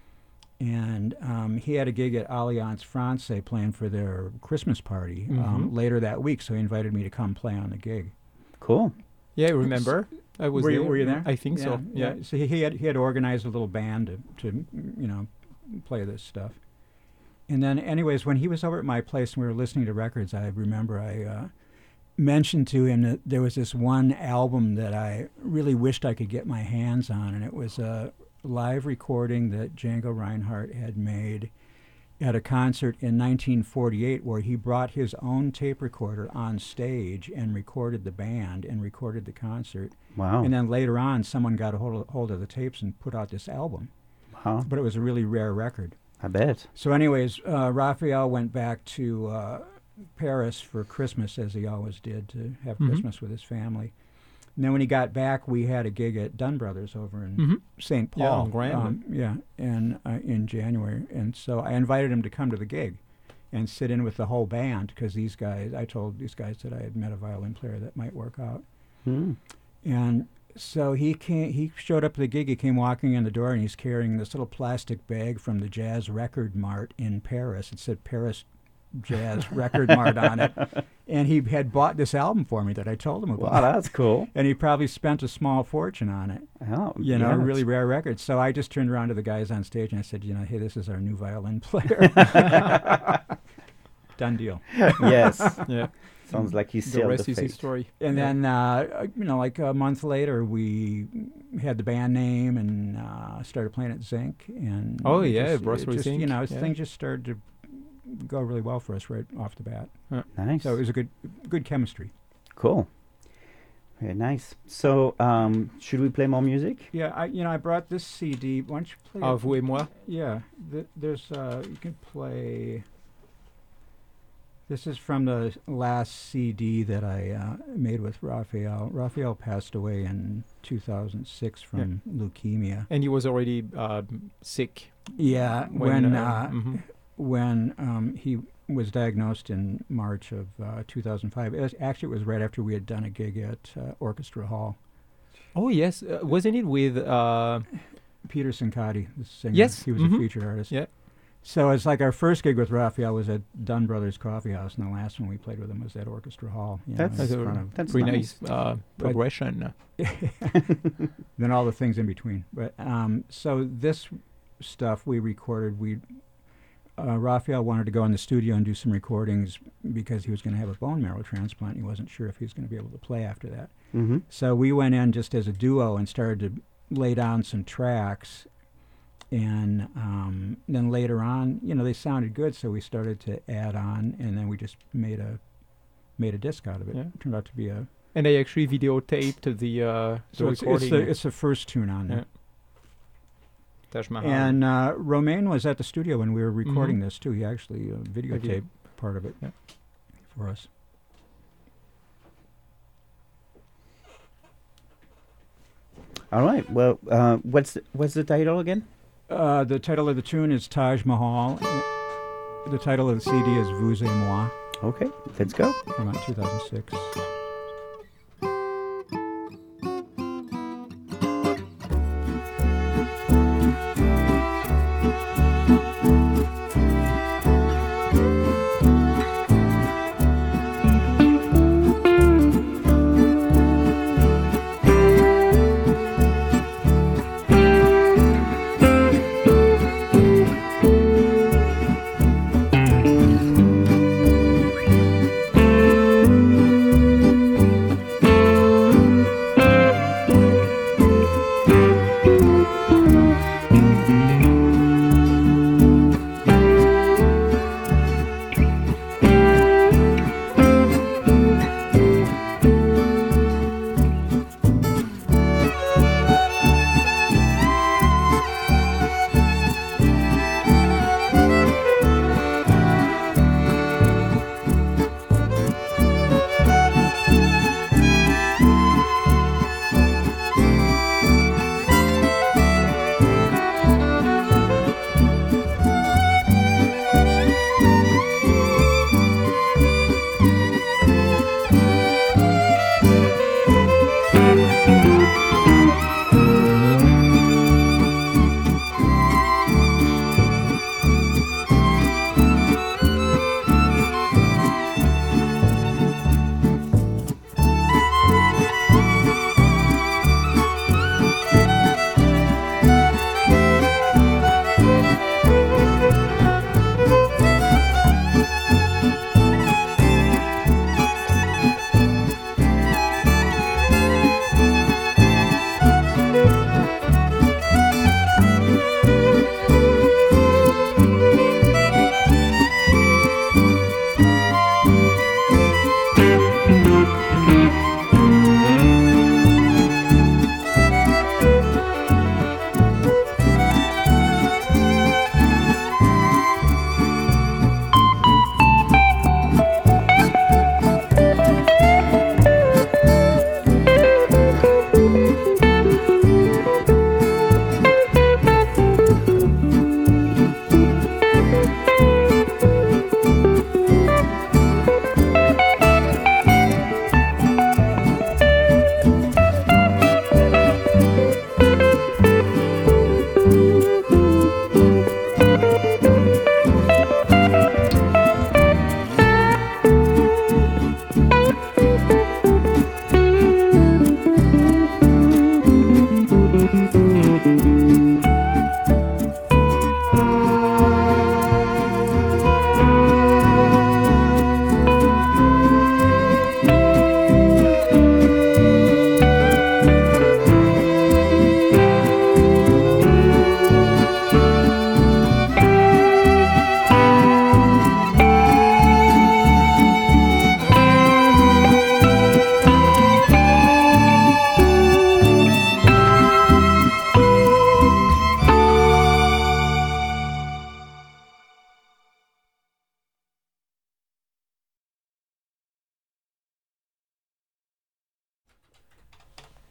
And he had a gig at Alliance Francaise playing for their Christmas party later that week, so he invited me to come play on the gig. Cool. Yeah, I remember. I was were there. You, were you there? I think so. Yeah. So he had organized a little band to play this stuff. And then, anyways, when he was over at my place and we were listening to records, I remember I mentioned to him that there was this one album that I really wished I could get my hands on, and it was a live recording that Django Reinhardt had made at a concert in 1948 where he brought his own tape recorder on stage and recorded the band and recorded the concert. Wow. And then later on, someone got a hold of the tapes and put out this album. Wow. But it was a really rare record. I bet. So anyways, Raphael went back to Paris for Christmas, as he always did, to have Christmas with his family. And then when he got back, we had a gig at Dunn Brothers over in St. Paul. In January. And so I invited him to come to the gig and sit in with the whole band because I told these guys that I had met a violin player that might work out. And so he showed up at the gig. He came walking in the door, and he's carrying this little plastic bag from the Jazz Record Mart in Paris. It said Paris Jazz Record Mart on it. And he had bought this album for me that I told him about. Wow, that's cool. And he probably spent a small fortune on it. Oh, a really rare record. So I just turned around to the guys on stage and I said, hey, this is our new violin player. Done deal. Yes. Yeah. Sounds like he The sealed rest the is fate. history. And then, like a month later, we had the band name and started playing at Zinc. And Brussels Zinc. Things just started to go really well for us right off the bat. Nice. So it was a good chemistry. Cool. Very nice. So, should we play more music? Yeah, I brought this CD. Why don't you play Vous et moi. Yeah, there's you can play This is from the last CD that I made with Raphael. Raphael passed away in 2006 from leukemia. And he was already sick. Yeah, when he was diagnosed in March of 2005. It was right after we had done a gig at Orchestra Hall. Oh, yes. Wasn't it with... Peter Sincotti, the singer. Yes. He was a featured artist. Yeah. So it's like our first gig with Raphael was at Dunn Brothers Coffee House, and the last one we played with him was at Orchestra Hall. That's pretty nice progression. Then all the things in between. But so this stuff we recorded, Raphael wanted to go in the studio and do some recordings because he was going to have a bone marrow transplant. He wasn't sure if he was going to be able to play after that. Mm-hmm. So we went in just as a duo and started to lay down some tracks. And then later on, they sounded good, so we started to add on, and then we just made a disc out of it. Yeah. It turned out to be a... And I actually videotaped the recording. It's the first tune on there. Taj Mahal. And Romain was at the studio when we were recording this, too. He actually videotaped part of it for us. All right. Well, what's the title again? The title of the tune is Taj Mahal. The title of the CD is Vous et Moi. Okay, let's go. From 2006.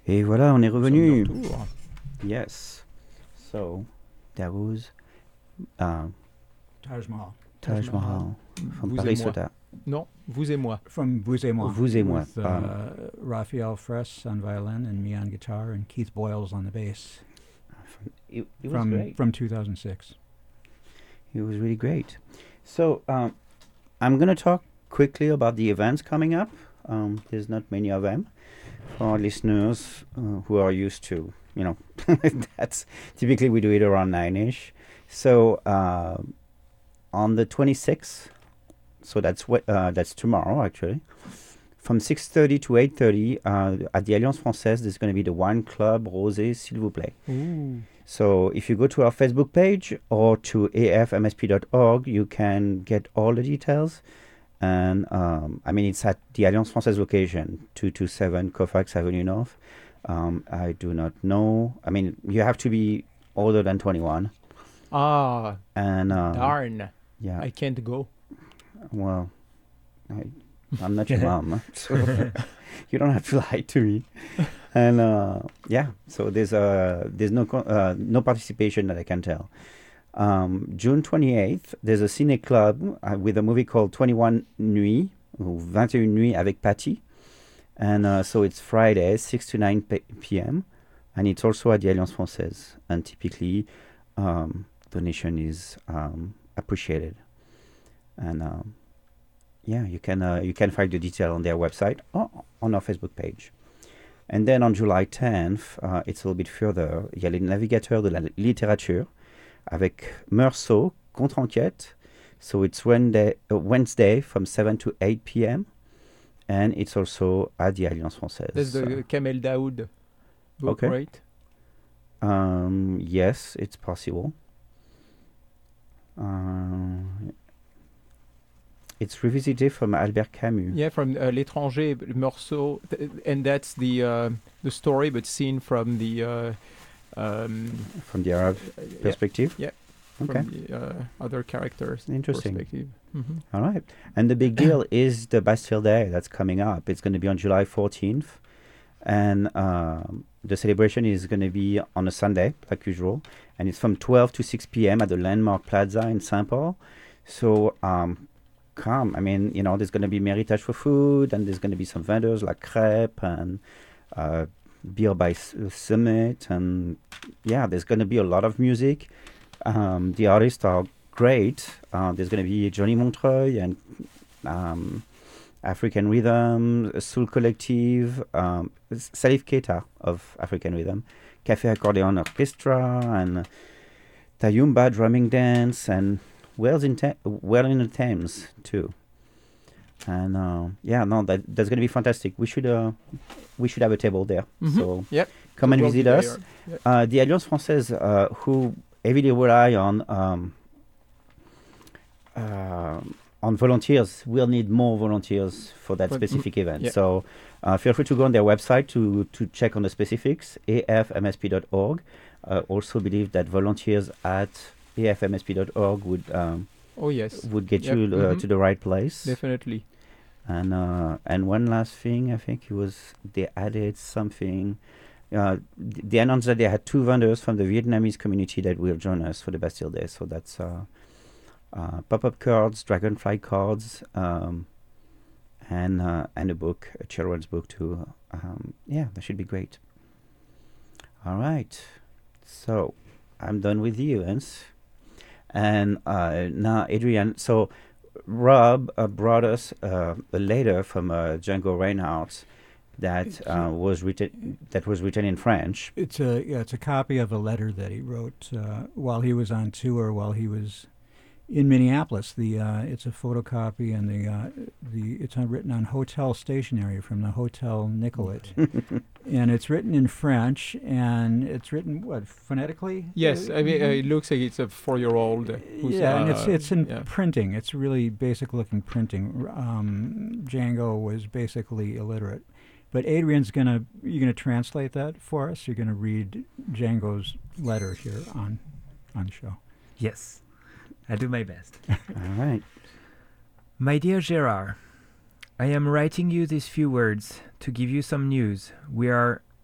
Et voilà, on est revenu. Nous sommes de retour. Yes. So, that was Taj Mahal. Taj Mahal from Vous et Paris moi. Soda. Non, vous et moi. From Vous et moi. Vous et moi. With Raphael Fraisse on violin and me on guitar and Keith Boyles on the bass. It was great. From 2006. It was really great. So, I'm going to talk quickly about the events coming up. There's not many of them. For our listeners who are used to, that's typically we do it around 9-ish. So, on the 26th, so that's tomorrow actually, from 6:30 to 8:30 at the Alliance Française, there's going to be the Wine Club Rosé, s'il vous plaît. Ooh. So if you go to our Facebook page or to afmsp.org, you can get all the details. And it's at the Alliance Française location, 227 Colfax Avenue North. I do not know. You have to be older than 21. Ah, And darn. yeah. I can't go. Well, I'm not your mom, so you don't have to lie to me. And so there's no participation that I can tell. June 28th, there's a ciné club with a movie called 21 Nuits, ou 21 Nuits avec Patty. And so it's Friday, 6 to 9 p.m. And it's also at the Alliance Française. And typically, donation is appreciated. And you can find the detail on their website or on our Facebook page. And then on July 10th, it's a little bit further. Il y a les navigateurs de la littérature avec Meursault, Contre-enquête. So it's Wednesday from 7 to 8 p.m. And it's also at the Alliance Française. That's the Kamel Daoud book, Okay. right? Yes, it's possible. It's revisited from Albert Camus. Yeah, from L'étranger, Meursault, and that's the story, but seen from the From the Arab perspective? Yeah. Okay. From the other characters' Interesting. perspective. Mm-hmm. All right. And the big deal is the Bastille Day that's coming up. It's going to be on July 14th. And the celebration is going to be on a Sunday, like usual. And it's from 12 to 6 p.m. at the Landmark Plaza in Saint Paul. So come. There's going to be meritage for food, and there's going to be some vendors like crepe and beer by Summit. And yeah, there's going to be a lot of music. The artists are great. There's going to be Johnny Montreuil and African Rhythm, Soul Collective, Salif Keita of African Rhythm, Café Accordeon Orchestra, and Tayumba Drumming Dance, and Well in the Thames too. And that's going to be fantastic. We should have a table there. Mm-hmm. So yep. come and We'll visit be us. there. The Alliance Française, who heavily rely on volunteers, will need more volunteers for that specific event. Yeah. So feel free to go on their website to check on the specifics, afmsp.org. Also believe that volunteers at afmsp.org would get you to the right place. Definitely. And one last thing, I think they added something. They announced that they had 2 vendors from the Vietnamese community that will join us for the Bastille Day. So that's pop-up cards, dragonfly cards, and a book, a children's book too. That should be great. All right, so I'm done with the events, and now Adrian. So Rob brought us a letter from Django Reinhardt that was written in French. It's a copy of a letter that he wrote while he was on tour, while he was in Minneapolis. It's a photocopy, and it's written on hotel stationery from the Hotel Nicolet, and it's written in French, and it's written phonetically. Yes, it looks like it's a 4-year-old. And it's in printing. It's really basic looking printing. Django was basically illiterate. But Adrian's you're gonna translate that for us. You're gonna read Django's letter here on the show. Yes, I do my best. All right. My dear Gérard, I am writing you these few words to give you some news. We are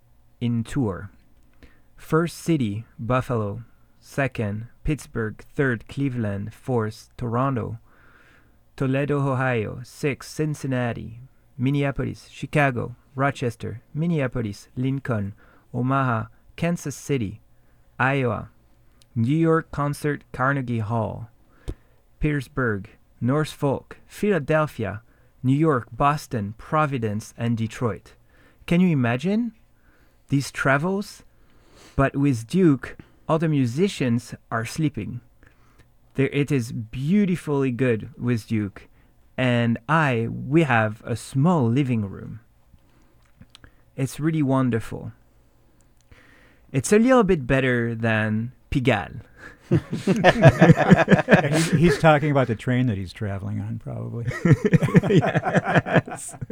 in tour. First city, Buffalo. Second, Pittsburgh. Third, Cleveland. Fourth, Toronto. Toledo, Ohio. Sixth, Cincinnati. Minneapolis, Chicago, Rochester, Minneapolis, Lincoln, Omaha, Kansas City, Iowa. New York Concert, Carnegie Hall. Petersburg, Norfolk, Philadelphia, New York, Boston, Providence, and Detroit. Can you imagine these travels? But with Duke, all the musicians are sleeping. It is beautifully good with Duke, and we have a small living room. It's really wonderful. It's a little bit better than Pigalle. He's talking about the train that he's traveling on, probably. Yes.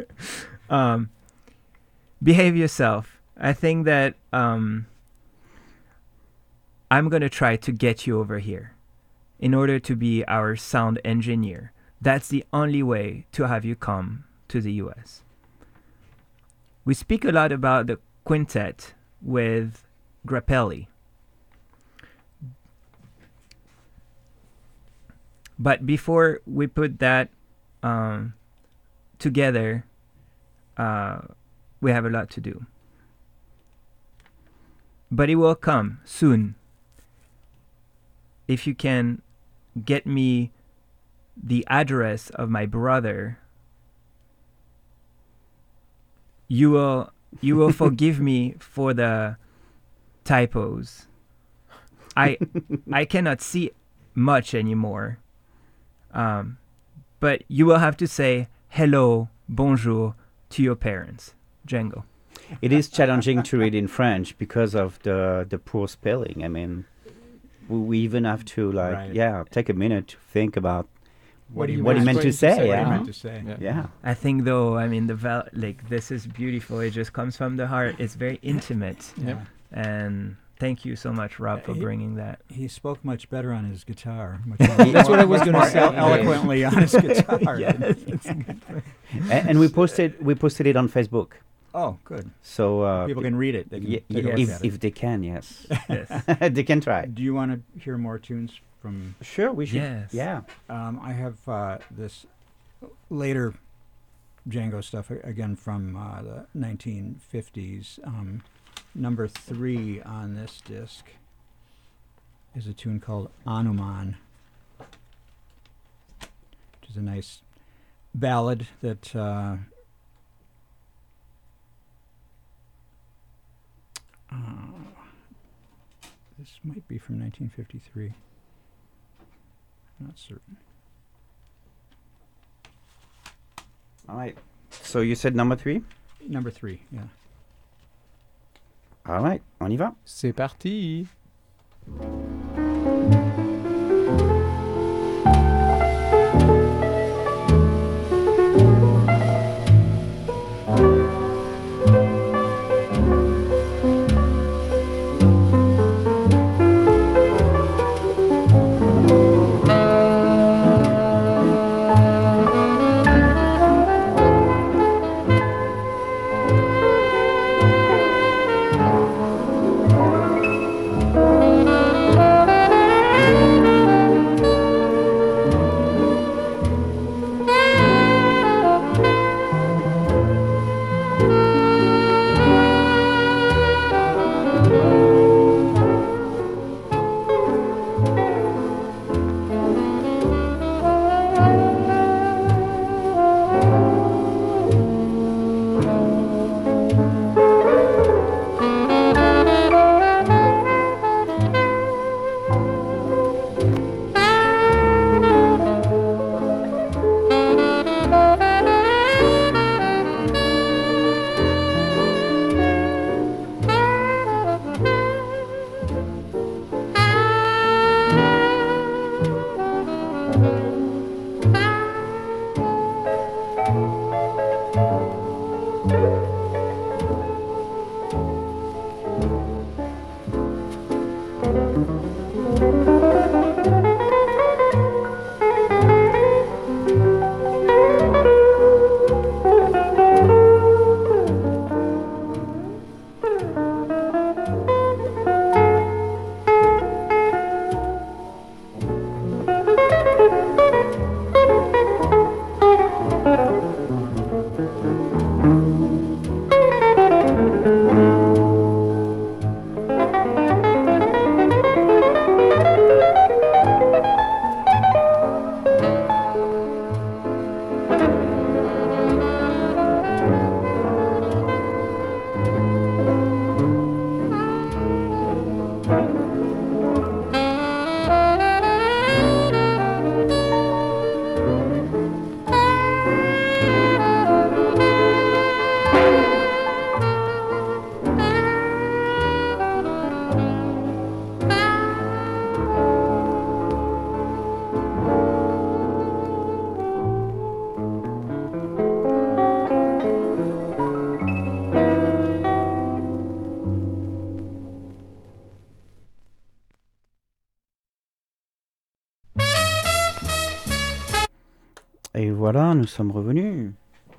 Behave yourself. I think that I'm going to try to get you over here in order to be our sound engineer. That's the only way to have you come to the US. We speak a lot about the quintet with Grappelli. But before we put that together, we have a lot to do. But it will come soon. If you can get me the address of my brother, you will forgive me for the typos. I cannot see much anymore. But you will have to say hello, bonjour to your parents. Django. It is challenging to read in French because of the poor spelling. I mean, we even have to take a minute to think about what he meant to say. Yeah. I think though, I mean, this is beautiful. It just comes from the heart. It's very intimate. Yeah. And thank you so much, Rob, for bringing that. He spoke much better on his guitar. That's what I was going to say. Eloquently on his guitar. Yes. And we posted it on Facebook. Oh, good. So people can read it. They can take a look at it. If they can, yes. Yes. They can try. Do you want to hear more tunes from? Sure, we should. Yes. Yeah. I have this later Django stuff again from the 1950s. Number 3 on this disc is a tune called Anuman, which is a nice ballad that this might be from 1953. I'm not certain. All right. So you said number 3? Number 3, yeah. All right, on y va. C'est parti. Et voilà, nous sommes revenus.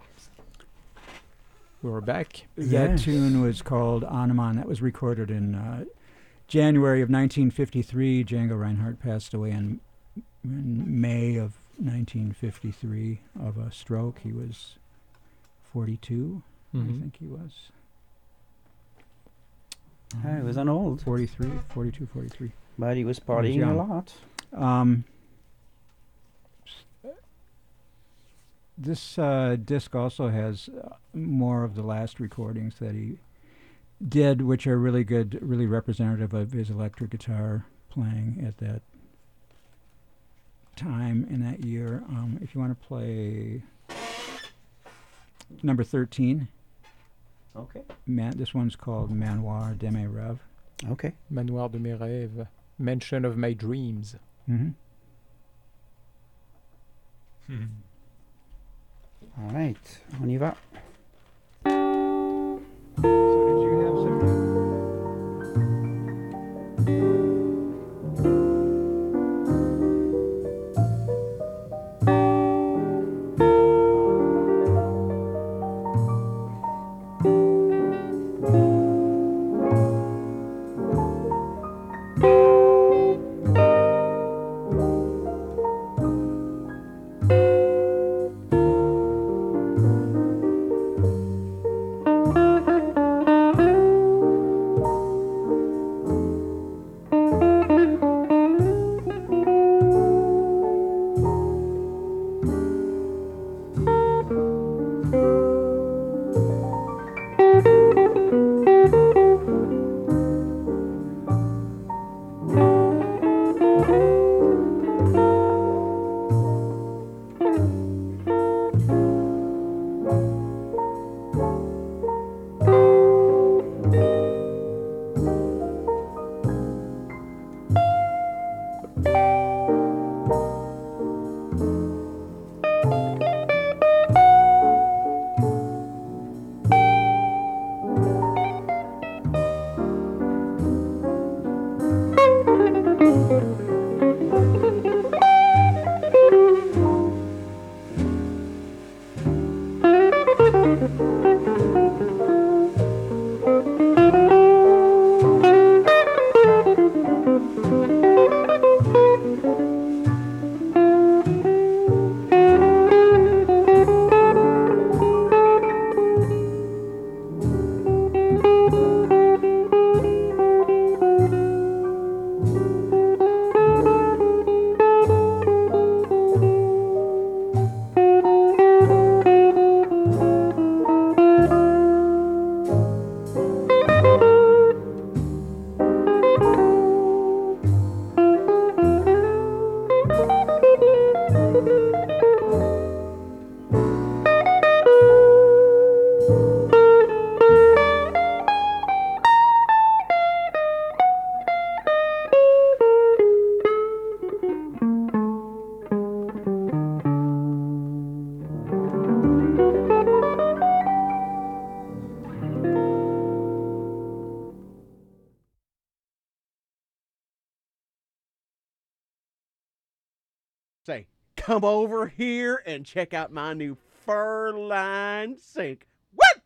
We're back. That tune was called Aneman. That was recorded in January of 1953. Django Reinhardt passed away in May of 1953 of a stroke. He was 42, I think he was. He was an old. 42, 43. But he was partying a lot. This disc also has more of the last recordings that he did, which are really good, really representative of his electric guitar playing at that time in that year. If you want to play number 13. Okay. This one's called Manoir de mes rêves. Okay. Manoir de mes rêves. Mansion of my dreams. All right, on y va. Say, come over here and check out my new fur-lined sink. What?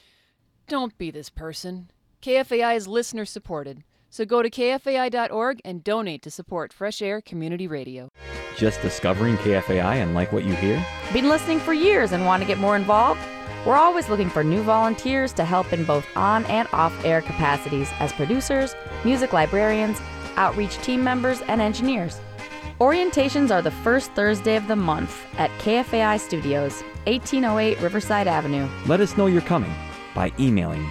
Don't be this person. KFAI is listener supported, so go to kfai.org and donate to support Fresh Air Community Radio. Just discovering KFAI and like what you hear? Been listening for years and want to get more involved? We're always looking for new volunteers to help in both on and off-air capacities as producers, music librarians, outreach team members, and engineers. Orientations are the first Thursday of the month at KFAI Studios, 1808 Riverside Avenue. Let us know you're coming by emailing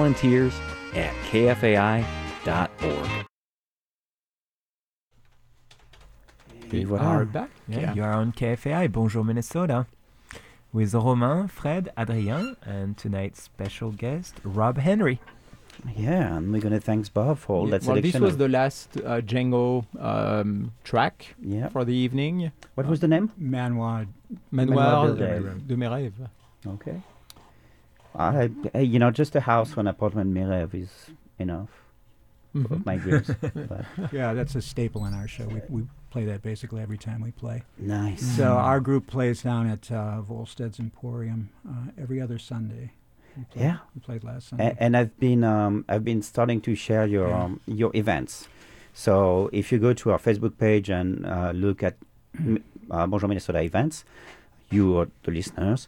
volunteers@kfai.org. We are back. You are on KFAI. Bonjour, Minnesota. With Romain, Fred, Adrien, and tonight's special guest, Rob Henry. Yeah, and we're going to thank Bob for all that selection. This was the last Django track for the evening. What was the name? Manoir de mes rêves. Okay. Just a house for an apartment, mes rêves is enough. of my dreams. But Yeah, that's a staple in our show. We play that basically every time we play. Nice. So our group plays down at Volstead's Emporium every other Sunday. We played last Sunday. And I've been starting to share your events. So if you go to our Facebook page and look at Bonjour Minnesota events, you or the listeners,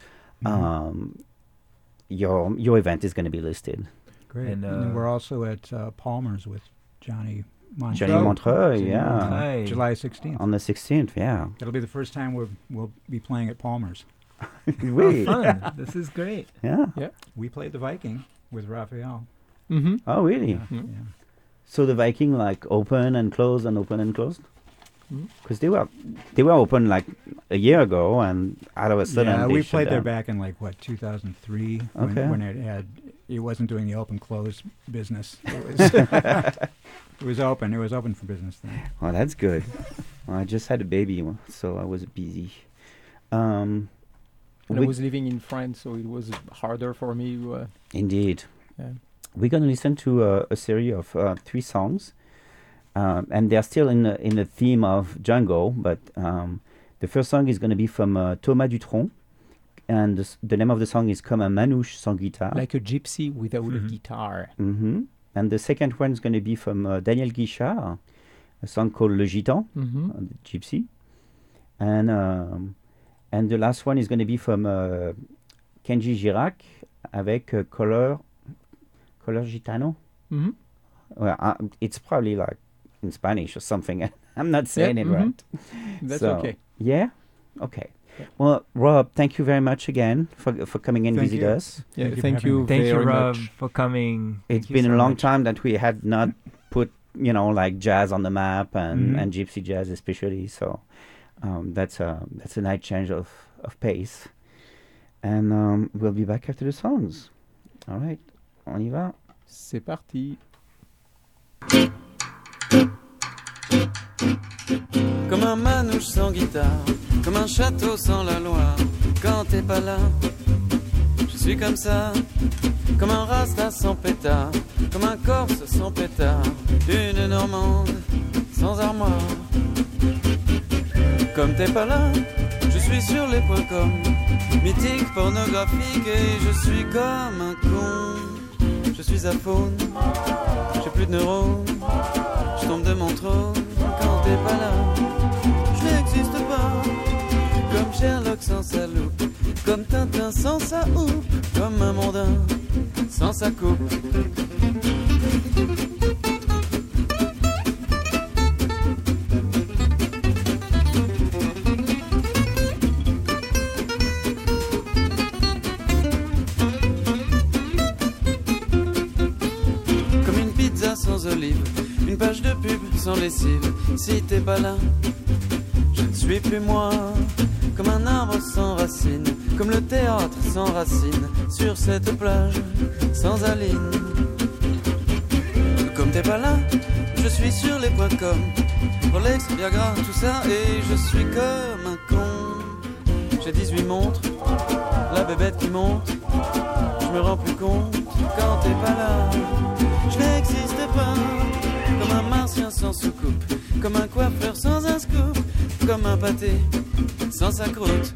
your event is going to be listed. Great. And we're also at Palmer's with Johnny Montreux. Johnny Montreux, yeah. Hi. July 16th. On the 16th, yeah. It'll be the first time we'll be playing at Palmer's. Really? Fun. This is great. Yeah. We played the Viking with Raphael. Mm-hmm. Oh, really? Yeah. So the Viking like open and close and open and closed? Because they were open like a year ago, and out of a sudden they we shut played there down. back in 2003 when it wasn't doing the open close business. It was open. It was open for business then. Oh, that's good. Well, I just had a baby, so I was busy. And I was living in France, so it was harder for me. Indeed. Yeah. We're going to listen to a series of 3 songs. And they're still in the theme of Django, but the first song is going to be from Thomas Dutronc, and the name of the song is Comme un manouche sans guitare. Like a gypsy without a guitar. Mm-hmm. And the second one is going to be from Daniel Guichard, a song called Le Gitan, the Gypsy. And the last one is going to be from Kenji Girac avec Color Gitano. Mm-hmm. Well, it's probably like in Spanish or something. I'm not saying it right. That's okay. Yeah? Okay. Yeah. Well, Rob, thank you very much again for coming and visit us. Yeah, thank you very Rob, much for coming. It's been a long time that we had not put, like jazz on the map and gypsy jazz especially. So that's a nice change of pace. And we'll be back after the songs. All right. On y va. C'est parti. Comme un manouche sans guitare, comme un château sans la Loire. Quand t'es pas là, je suis comme ça. Comme un rasta sans pétard, comme un corse sans pétard. Une normande sans armoire. Comme t'es pas là, je suis sur les points com. Mythique, pornographique et je suis comme un con. Je suis aphone, j'ai plus de neurones. Je tombe de mon trône quand t'es pas là. Je n'existe pas. Comme Sherlock sans sa loupe, comme Tintin sans sa houppe, comme un mondain sans sa coupe. Comme une pizza sans olive, une page de pub sans lessive. Si t'es pas là, je ne suis plus moi. Comme un arbre sans racines, comme le théâtre sans racines. Sur cette plage sans Aline. Comme t'es pas là, je suis sur les points com. Rolex, Viagra, tout ça, et je suis comme un con. J'ai 18 montres, la bébête qui monte. Je me rends plus compte quand t'es pas là. Je n'existe pas. Comme un martien sans soucoupe, comme un coiffeur sans un scoop, comme un pâté sans sa croûte.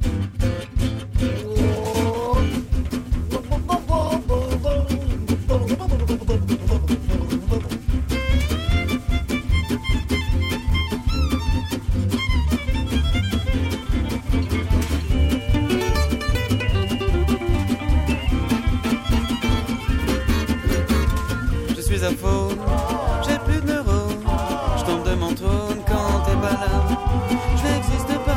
Je suis à faune, j'ai plus de neurones. Je tombe de mon trône quand t'es pas là. Je n'existe pas.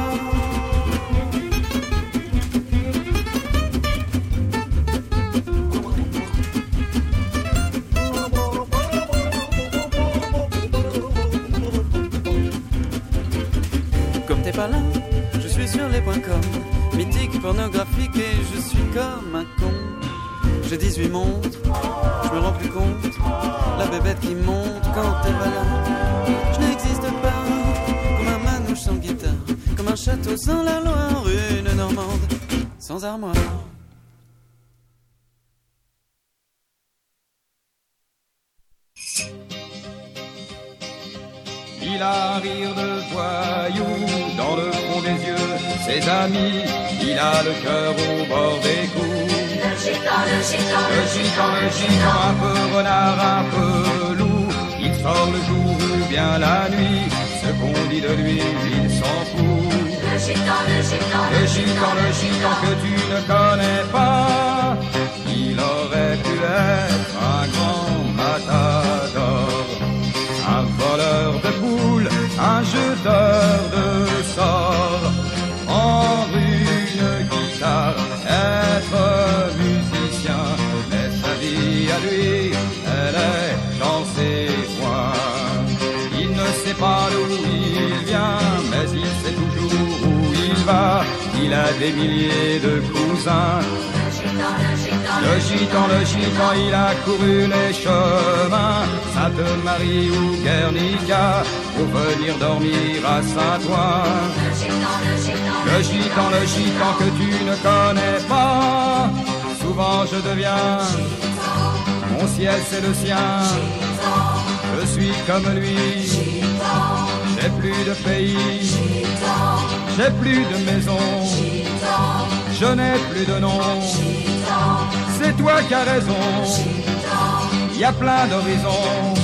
Comme t'es pas là, je suis sur les points com. Mythique, pornographique et je suis comme un con. J'ai 18 montres, je me rends plus compte. La bébête qui monte quand t'es pas là. Je n'existe pas. Comme un manouche sans guitare, comme un château sans la Loire. Une normande sans armoire. Il a un rire de voyou dans le fond des yeux, ses amis, il a le cœur au bord des coups. Le gitan, un peu renard, un peu loup, il sort le jour ou bien la nuit, ce qu'on dit de lui, il s'en fout. Le gitan que tu ne connais pas, il aurait pu être un grand matador, un voleur de boules, un jeteur de sorts, prendre une guitare, être musicien, mais sa vie à lui, elle est dans ses poings. Il ne sait pas d'où il vient, mais il sait toujours où il va, il a des milliers de cousins. Le gitan, il a couru les chemins, Sainte-Marie ou Guernica, pour venir dormir à Saint-Ouen. Le gitan que tu ne connais pas, souvent je deviens, mon ciel c'est le sien. Je suis comme lui, j'ai plus de pays, j'ai plus de maison, je n'ai plus de nom. C'est toi qui as raison, il y a plein d'horizons.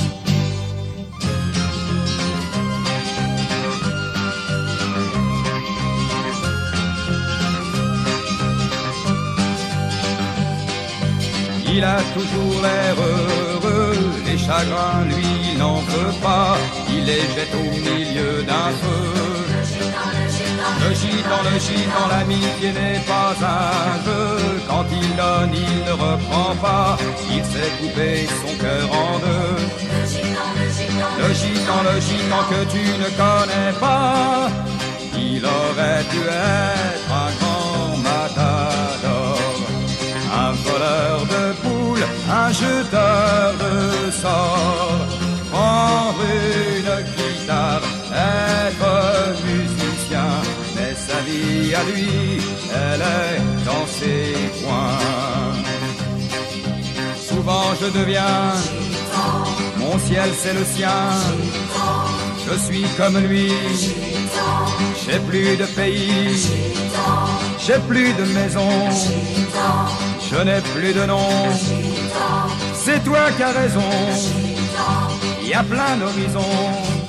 Il a toujours l'air heureux, les chagrins lui il n'en veut pas, il les jette au milieu d'un feu. Le gitan, l'amitié n'est pas un jeu, quand il donne il ne reprend pas, il sait couper son cœur en deux. Le gitan que tu ne connais pas, il aurait dû être un grand matador, un voleur de poules, un jeteur de sorts, prendre une guitare, être musicien, mais sa vie à lui, elle est dans ses poings. Souvent je deviens, mon ciel c'est le sien, je suis comme lui, j'ai plus de pays, j'ai plus de maison, je n'ai plus de nom, c'est toi qui as raison, il y a plein d'horizons.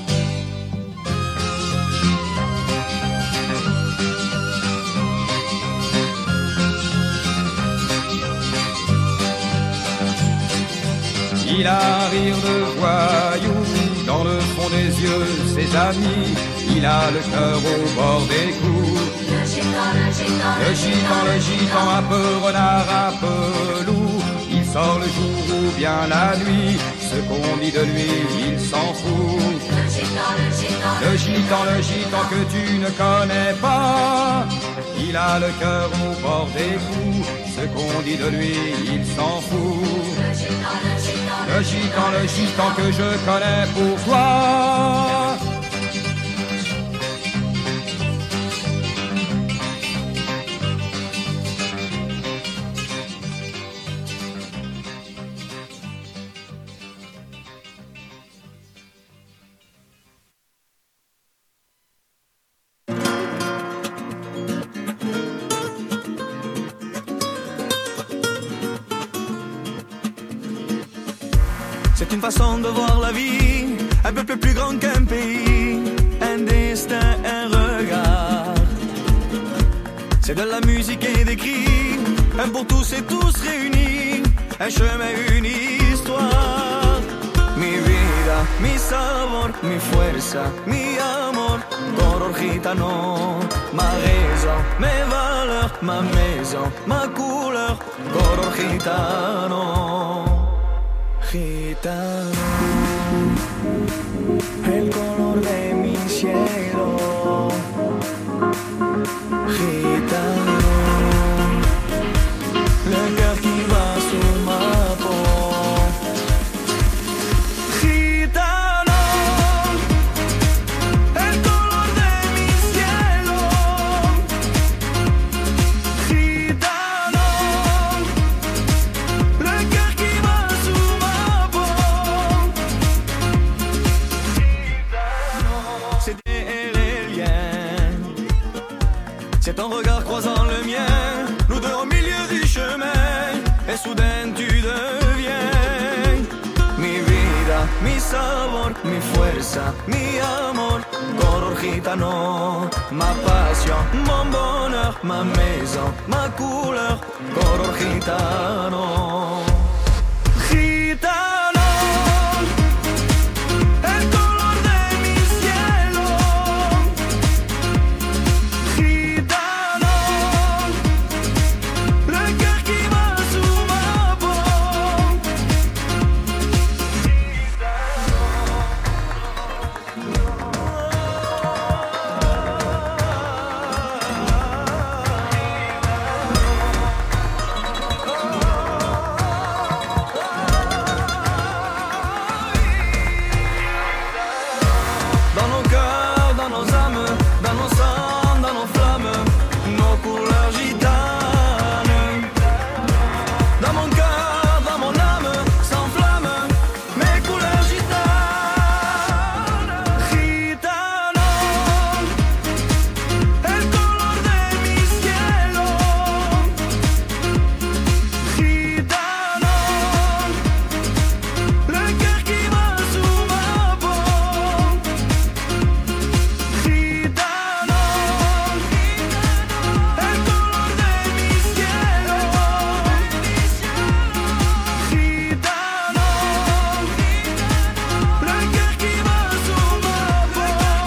Il a un rire de voyou dans le fond des yeux, ses amis, il a le cœur au bord des coups. Le gitan, un peu renard, un peu loup, il sort le jour ou bien la nuit, ce qu'on dit de lui, il s'en fout. Le gitan que tu ne connais pas, il a le cœur au bord des coups, ce qu'on dit de lui, il s'en fout. Le gitan que je connais pour toi. C'est une façon de voir la vie, un peuple plus grand qu'un pays, un destin, un regard. C'est de la musique et des cris, un pour tous et tous réunis, un chemin, une histoire. Mi vida, mi sabor, mi fuerza, mi amor, color gitano. Ma raison, mes valeurs, ma maison, ma couleur, color gitano. Gitano, el color de mi cielo. Gitano, le cœur qui bat sur ma peau. Gitano, el color de mi cielo. Gitano, le cœur qui bat sur ma peau. C'est ton regard croisant le mien, nous deux au milieu du chemin, et soudain tu deviens mi vida, mi sabor, mi fuerza, mi amor, color gitano, ma passion, mon bonheur, ma maison, ma couleur, color gitano. Gitano, el color de mi cielo. Gitano, le cœur qui va sous ma peau. Dans nos cœurs, dans nos âmes, dans nos sangs, dans nos flammes, nos couleurs gitanes. Dans mon cœur, dans mon âme, s'enflamment mes couleurs gitanes. Gitano, el color de mi cielo. Gitano, le cœur qui va sous ma peau. Gitano, el color de mi cielo. Gitano, le cœur qui va sous ma peau.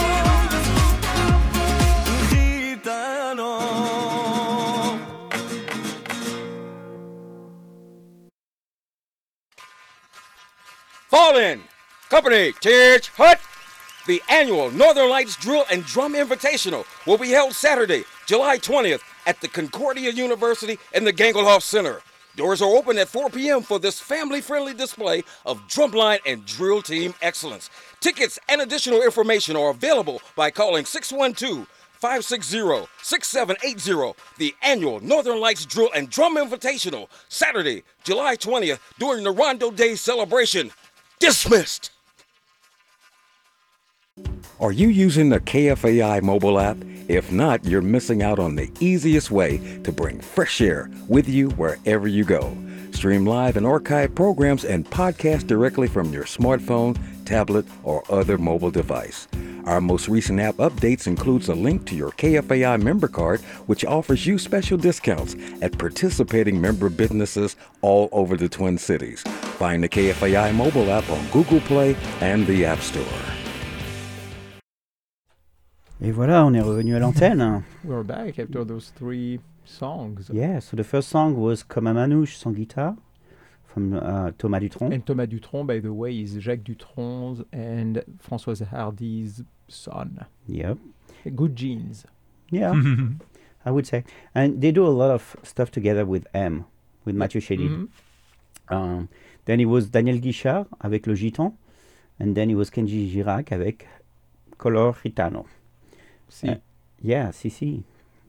Gitano. Fall in! Company, Church Hut! The annual Northern Lights Drill and Drum Invitational will be held Saturday, July 20th at the Concordia University in the Gangelhoff Center. Doors are open at 4 p.m. for this family-friendly display of drumline and drill team excellence. Tickets and additional information are available by calling 612-560-6780. The annual Northern Lights Drill and Drum Invitational, Saturday, July 20th, during the Rondo Day celebration. Dismissed! Are you using the KFAI mobile app? If not, you're missing out on the easiest way to bring fresh air with you wherever you go. Stream live and archive programs and podcast directly from your smartphone, tablet, or other mobile device. Our most recent app updates includes a link to your KFAI member card, which offers you special discounts at participating member businesses all over the Twin Cities. Find the KFAI mobile app on Google Play and the App Store. Et voilà, on est revenu à l'antenne. We're back after those 3 songs. Yeah, so the first song was Comme un manouche sans guitare from Thomas Dutronc. And Thomas Dutronc, by the way, is Jacques Dutronc and Françoise Hardy's son. Yep. Good genes. Yeah, I would say. And they do a lot of stuff together with M, with Mathieu Chédid. Then it was Daniel Guichard avec Le Gitan. And then it was Kenji Girac avec Color Gitano. Si. Yeah, si.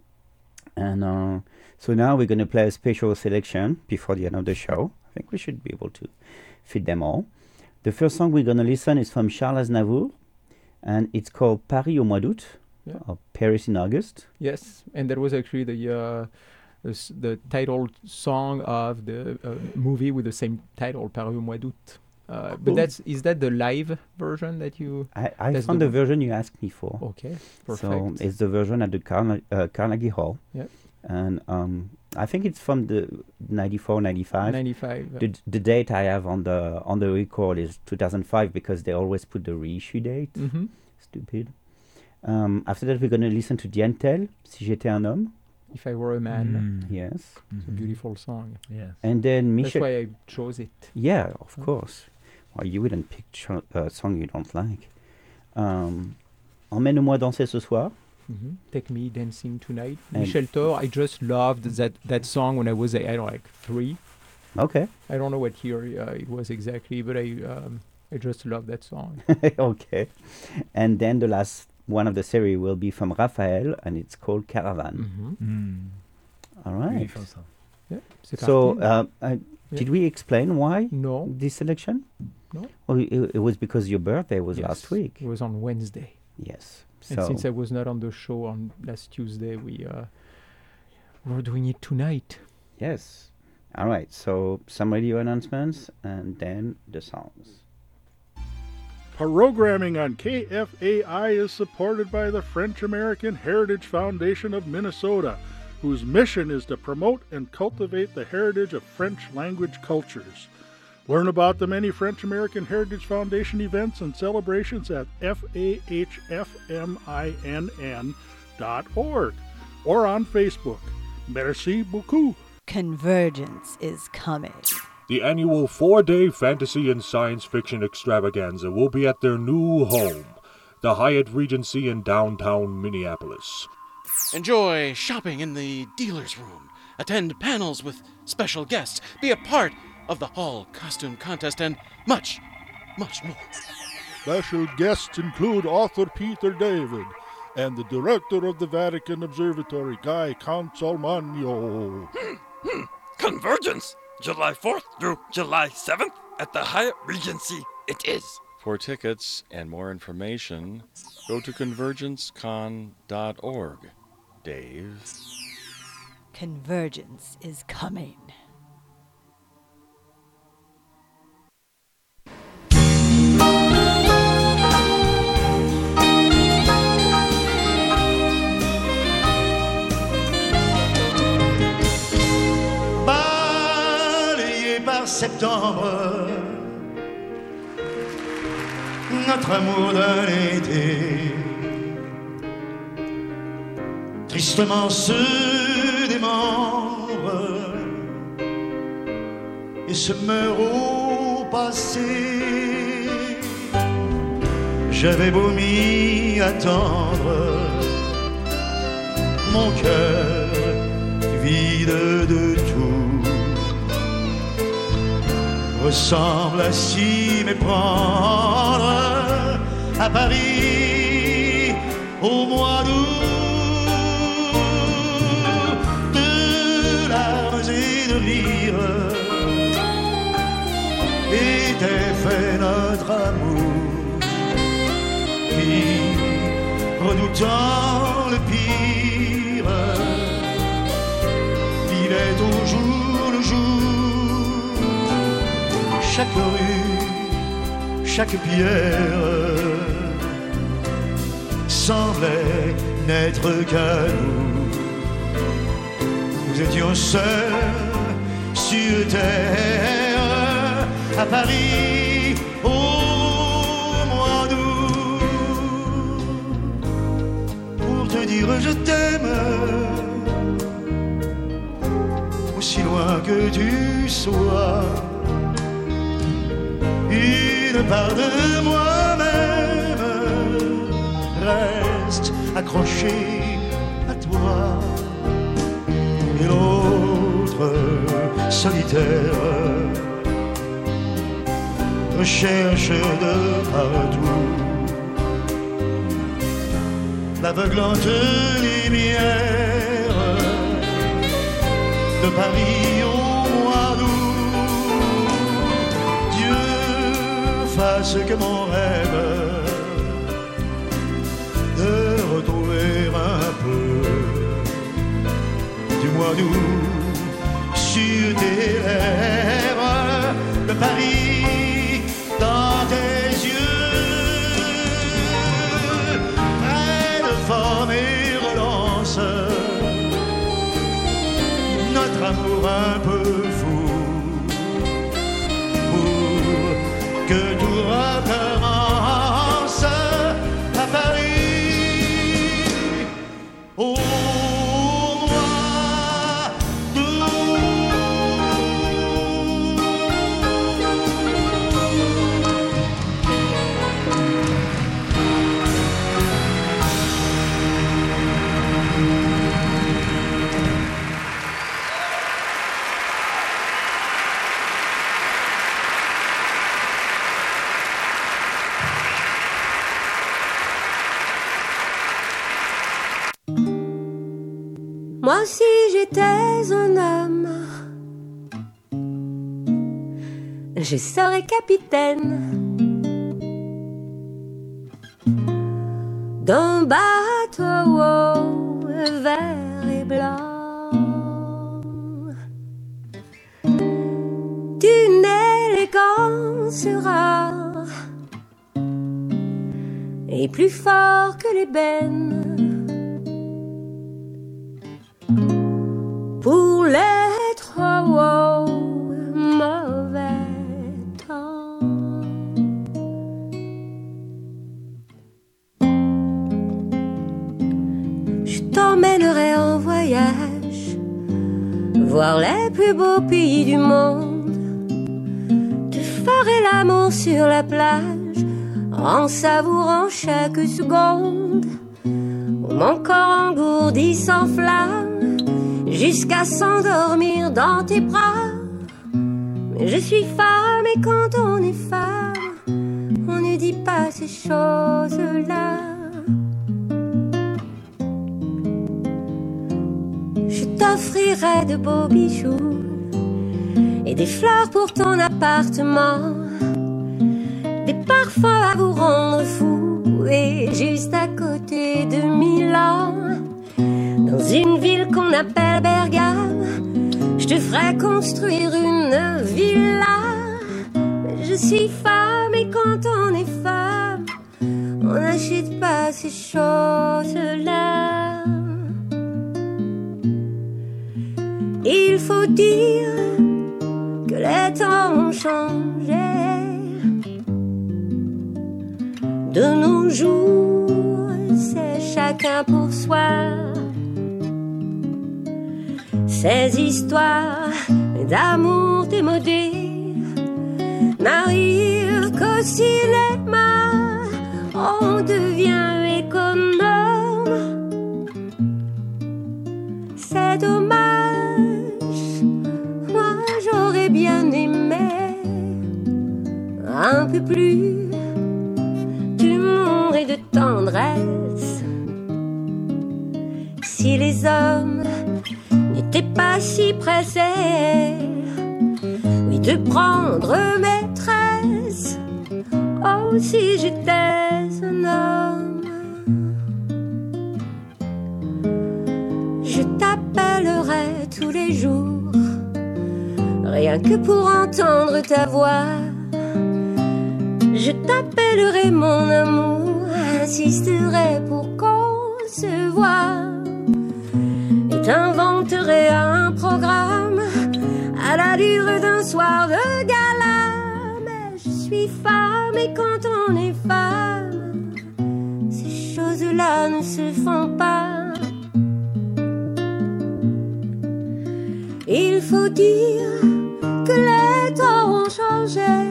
And so now we're going to play a special selection before the end of the show. I think we should be able to fit them all. The first song we're going to listen is from Charles Aznavour, and it's called Paris au mois d'août, or Paris in August. Yes, and that was actually the title song of the movie with the same title, Paris au mois d'août. But is that the live version that you... I found the version you asked me for. Okay, perfect. So it's the version at the Carnegie Hall. Yep. And I think it's from the 94, 95. 95. The date I have on the record is 2005 because they always put the reissue date. Mm-hmm. Stupid. After that, we're going to listen to Dientel, Si j'étais un homme. If I Were a Man. Yes. It's a beautiful song. Yes. And then That's Michel... why I chose it. Yeah, of course. Well, you wouldn't pick a song you don't like. Emmène-moi danser ce soir. Mm-hmm. Take Me Dancing Tonight. And Michel Thor, I just loved that song when I was, 3. Okay. I don't know what year it was exactly, but I just love that song. Okay. And then the last one of the series will be from Raphael, and it's called Caravan. Mm-hmm. All right. Beautiful song. Yeah, so, did we explain why No. this selection? No. Well, it was because your birthday was Yes, last week. It was on Wednesday. Yes. And So since I was not on the show on last Tuesday, we We're doing it tonight. Yes. All right. So some radio announcements and then the songs. Programming on KFAI is supported by the French-American Heritage Foundation of Minnesota, whose mission is to promote and cultivate the heritage of French language cultures. Learn about the many French-American Heritage Foundation events and celebrations at fahfminn.org or on Facebook. Merci beaucoup. Convergence is coming. The annual 4-day fantasy and science fiction extravaganza will be at their new home, the Hyatt Regency in downtown Minneapolis. Enjoy shopping in the dealer's room, attend panels with special guests, be a part of the Hall Costume Contest, and much, much more. Special guests include author Peter David and the director of the Vatican Observatory, Guy Consolmagno. Convergence! July 4th through July 7th at the Hyatt Regency. It is. For tickets and more information, go to convergencecon.org. Dave. Convergence is coming. Septembre, notre amour d'un été tristement se démembre et se meurt au passé. J'avais beau m'y attendre, mon cœur vide de tout ressemble à s'y méprendre à Paris au mois d'août. De larmes et de rires était fait notre amour qui, redoutant le pire, vivait au jour le jour. Chaque rue, chaque pierre semblait n'être qu'à nous. Nous étions seuls sur terre à Paris au mois d'août. Pour te dire je t'aime, aussi loin que tu sois. Une part de moi-même reste accrochée à toi, et l'autre solitaire recherche de partout l'aveuglante lumière de Paris au mois d'août. Dieu fasse que mon rêve de retrouver un peu du mois d'août sur tes lèvres, de Paris dans tes yeux, près de forme et relance notre amour un peu fou, pour que tout recommence à Paris au mois d'août. Moi si j'étais un homme, je serais capitaine d'un bateau vert et blanc. sera et plus fort que l'ébène. Pour les trois mauvais temps, je t'emmènerai en voyage, voir les plus beaux pays du monde, te ferai l'amour sur la plage, en savourant chaque seconde, où mon corps engourdi s'enflamme, jusqu'à s'endormir dans tes bras. Mais je suis femme et quand on est femme, on ne dit pas ces choses-là. Je t'offrirai de beaux bijoux et des fleurs pour ton appartement, des parfums à vous rendre fou, et juste à côté de Milan, dans une ville qu'on appelle Bergame, je te ferai construire une villa. Je suis femme et quand on est femme, on n'achète pas ces choses-là. Il faut dire que les temps ont changé. De nos jours, c'est chacun pour soi. Ces histoires d'amour démodé n'arrivent qu'au cinéma. On devient économe. C'est dommage. Moi j'aurais bien aimé un peu plus d'humour et de tendresse. Si les hommes n'étais pas si pressé, oui, de prendre maîtresse. Oh, si j'étais un homme, je t'appellerais tous les jours, rien que pour entendre ta voix. Je t'appellerais mon amour, insisterais pour qu'on se voie. T'inventerais un programme à l'allure d'un soir de gala. Mais je suis femme et quand on est femme, ces choses-là ne se font pas. Il faut dire que les temps ont changé.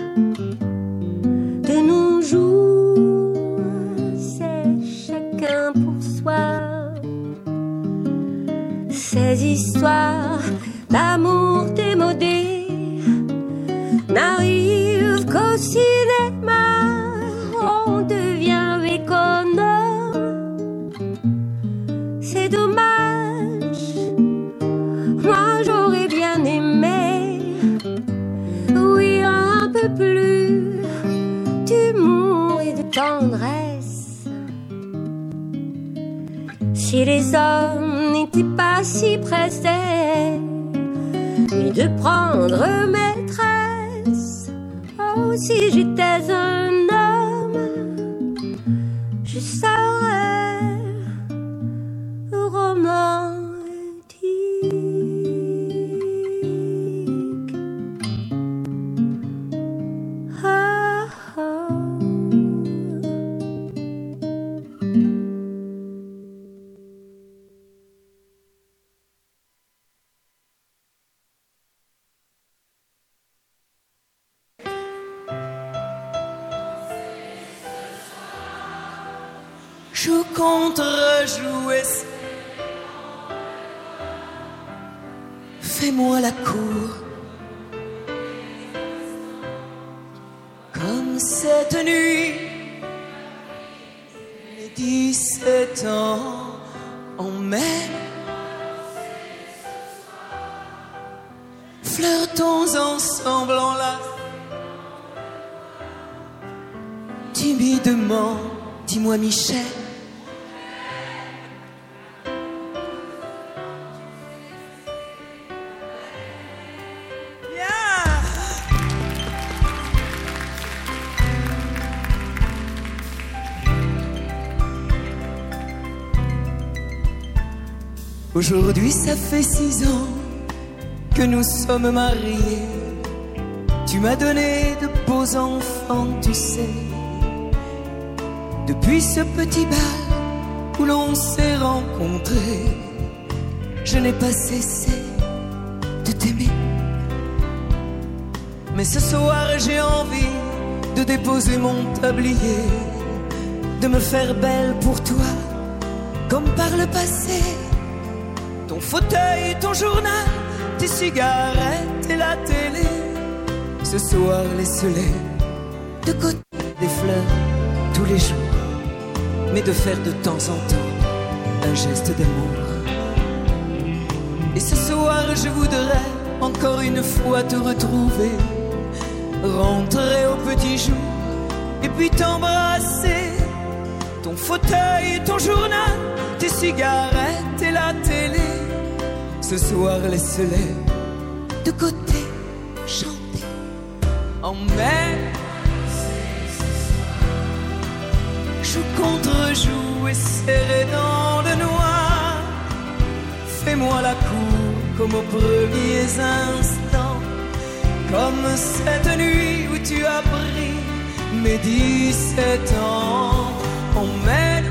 De nos jours, c'est chacun pour soi. Ces histoires d'amour démodé n'arrivent qu'au cinéma. On devient économe. C'est dommage. Moi j'aurais bien aimé, oui, un peu plus d'humour et de tendresse. Si les hommes n'étaient pas si pressés, ni de prendre maîtresse. Oh, si j'étais un homme, je serais romantique. Ah, ah. Je compte rejouer. Fais-moi la cour. Comme cette nuit, les 17 ans en mai. Flirtons ensemble en la. Timidement, dis-moi Michel. Aujourd'hui ça fait 6 ans que nous sommes mariés. Tu m'as donné de beaux enfants, tu sais. Depuis ce petit bal où l'on s'est rencontrés, je n'ai pas cessé de t'aimer. Mais ce soir j'ai envie de déposer mon tablier, de me faire belle pour toi, comme par le passé. Ton fauteuil, ton journal, tes cigarettes et la télé. Ce soir laisse-les de côté, des fleurs tous les jours, mais de faire de temps en temps un geste d'amour. Et ce soir je voudrais encore une fois te retrouver, rentrer au petit jour et puis t'embrasser. Ton fauteuil, ton journal, tes cigarettes et la télé. Ce soir laisse-les de côté, chanter en mai. Joue contre joue et serré dans le noir. Fais-moi la cour comme aux premiers instants, comme cette nuit où tu as pris mes 17 ans. Emmène,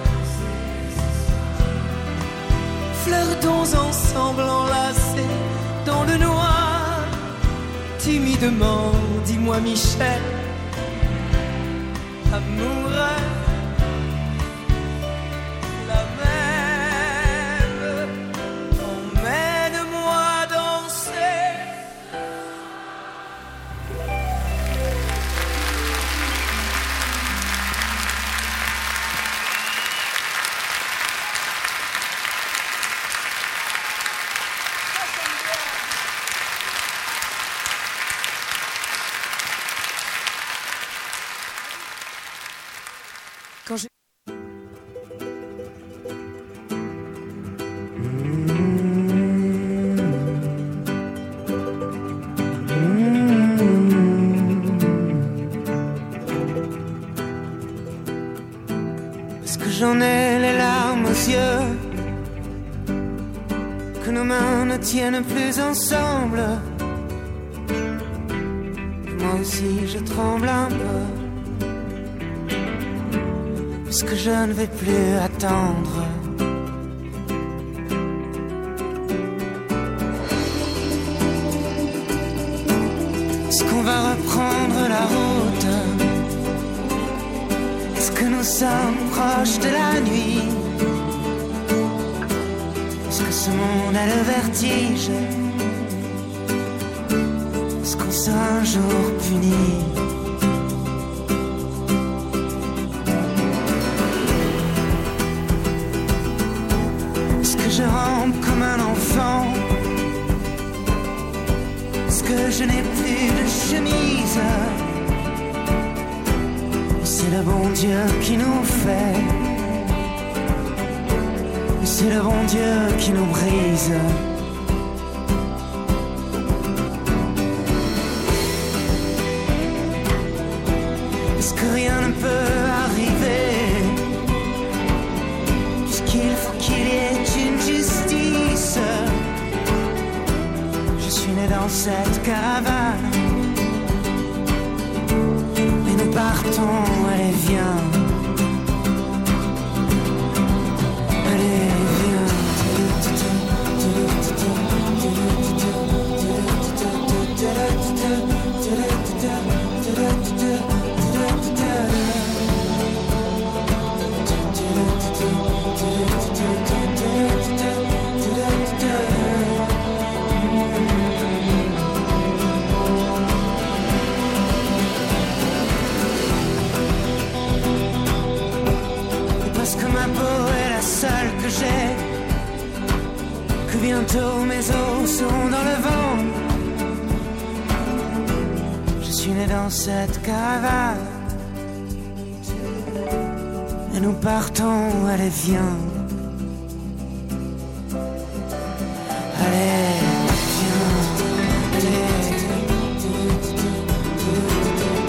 flirtons ensemble enlacés dans le noir. Timidement, dis-moi Michel, amoureux, la même. Emmène-moi danser. Quand j'ai... Est-ce que j'en ai les larmes aux yeux, que nos mains ne tiennent plus ensemble? Moi aussi je tremble un peu, parce que je ne vais plus attendre. Est-ce qu'on va reprendre la route? Est-ce que nous sommes proches de la nuit? Est-ce que ce monde a le vertige? Est-ce qu'on sera un jour puni? Je rampe comme un enfant. Est-ce que je n'ai plus de chemise? C'est le bon Dieu qui nous fait, c'est le bon Dieu qui nous brise. Est-ce que rien ne peut arriver, puisqu'il faut qu'il y ait une justice? Je suis né dans cette caravane et nous partons, allez viens. Allez viens. Que bientôt mes os seront dans le vent. Je suis né dans cette caravane et nous partons, allez viens. Allez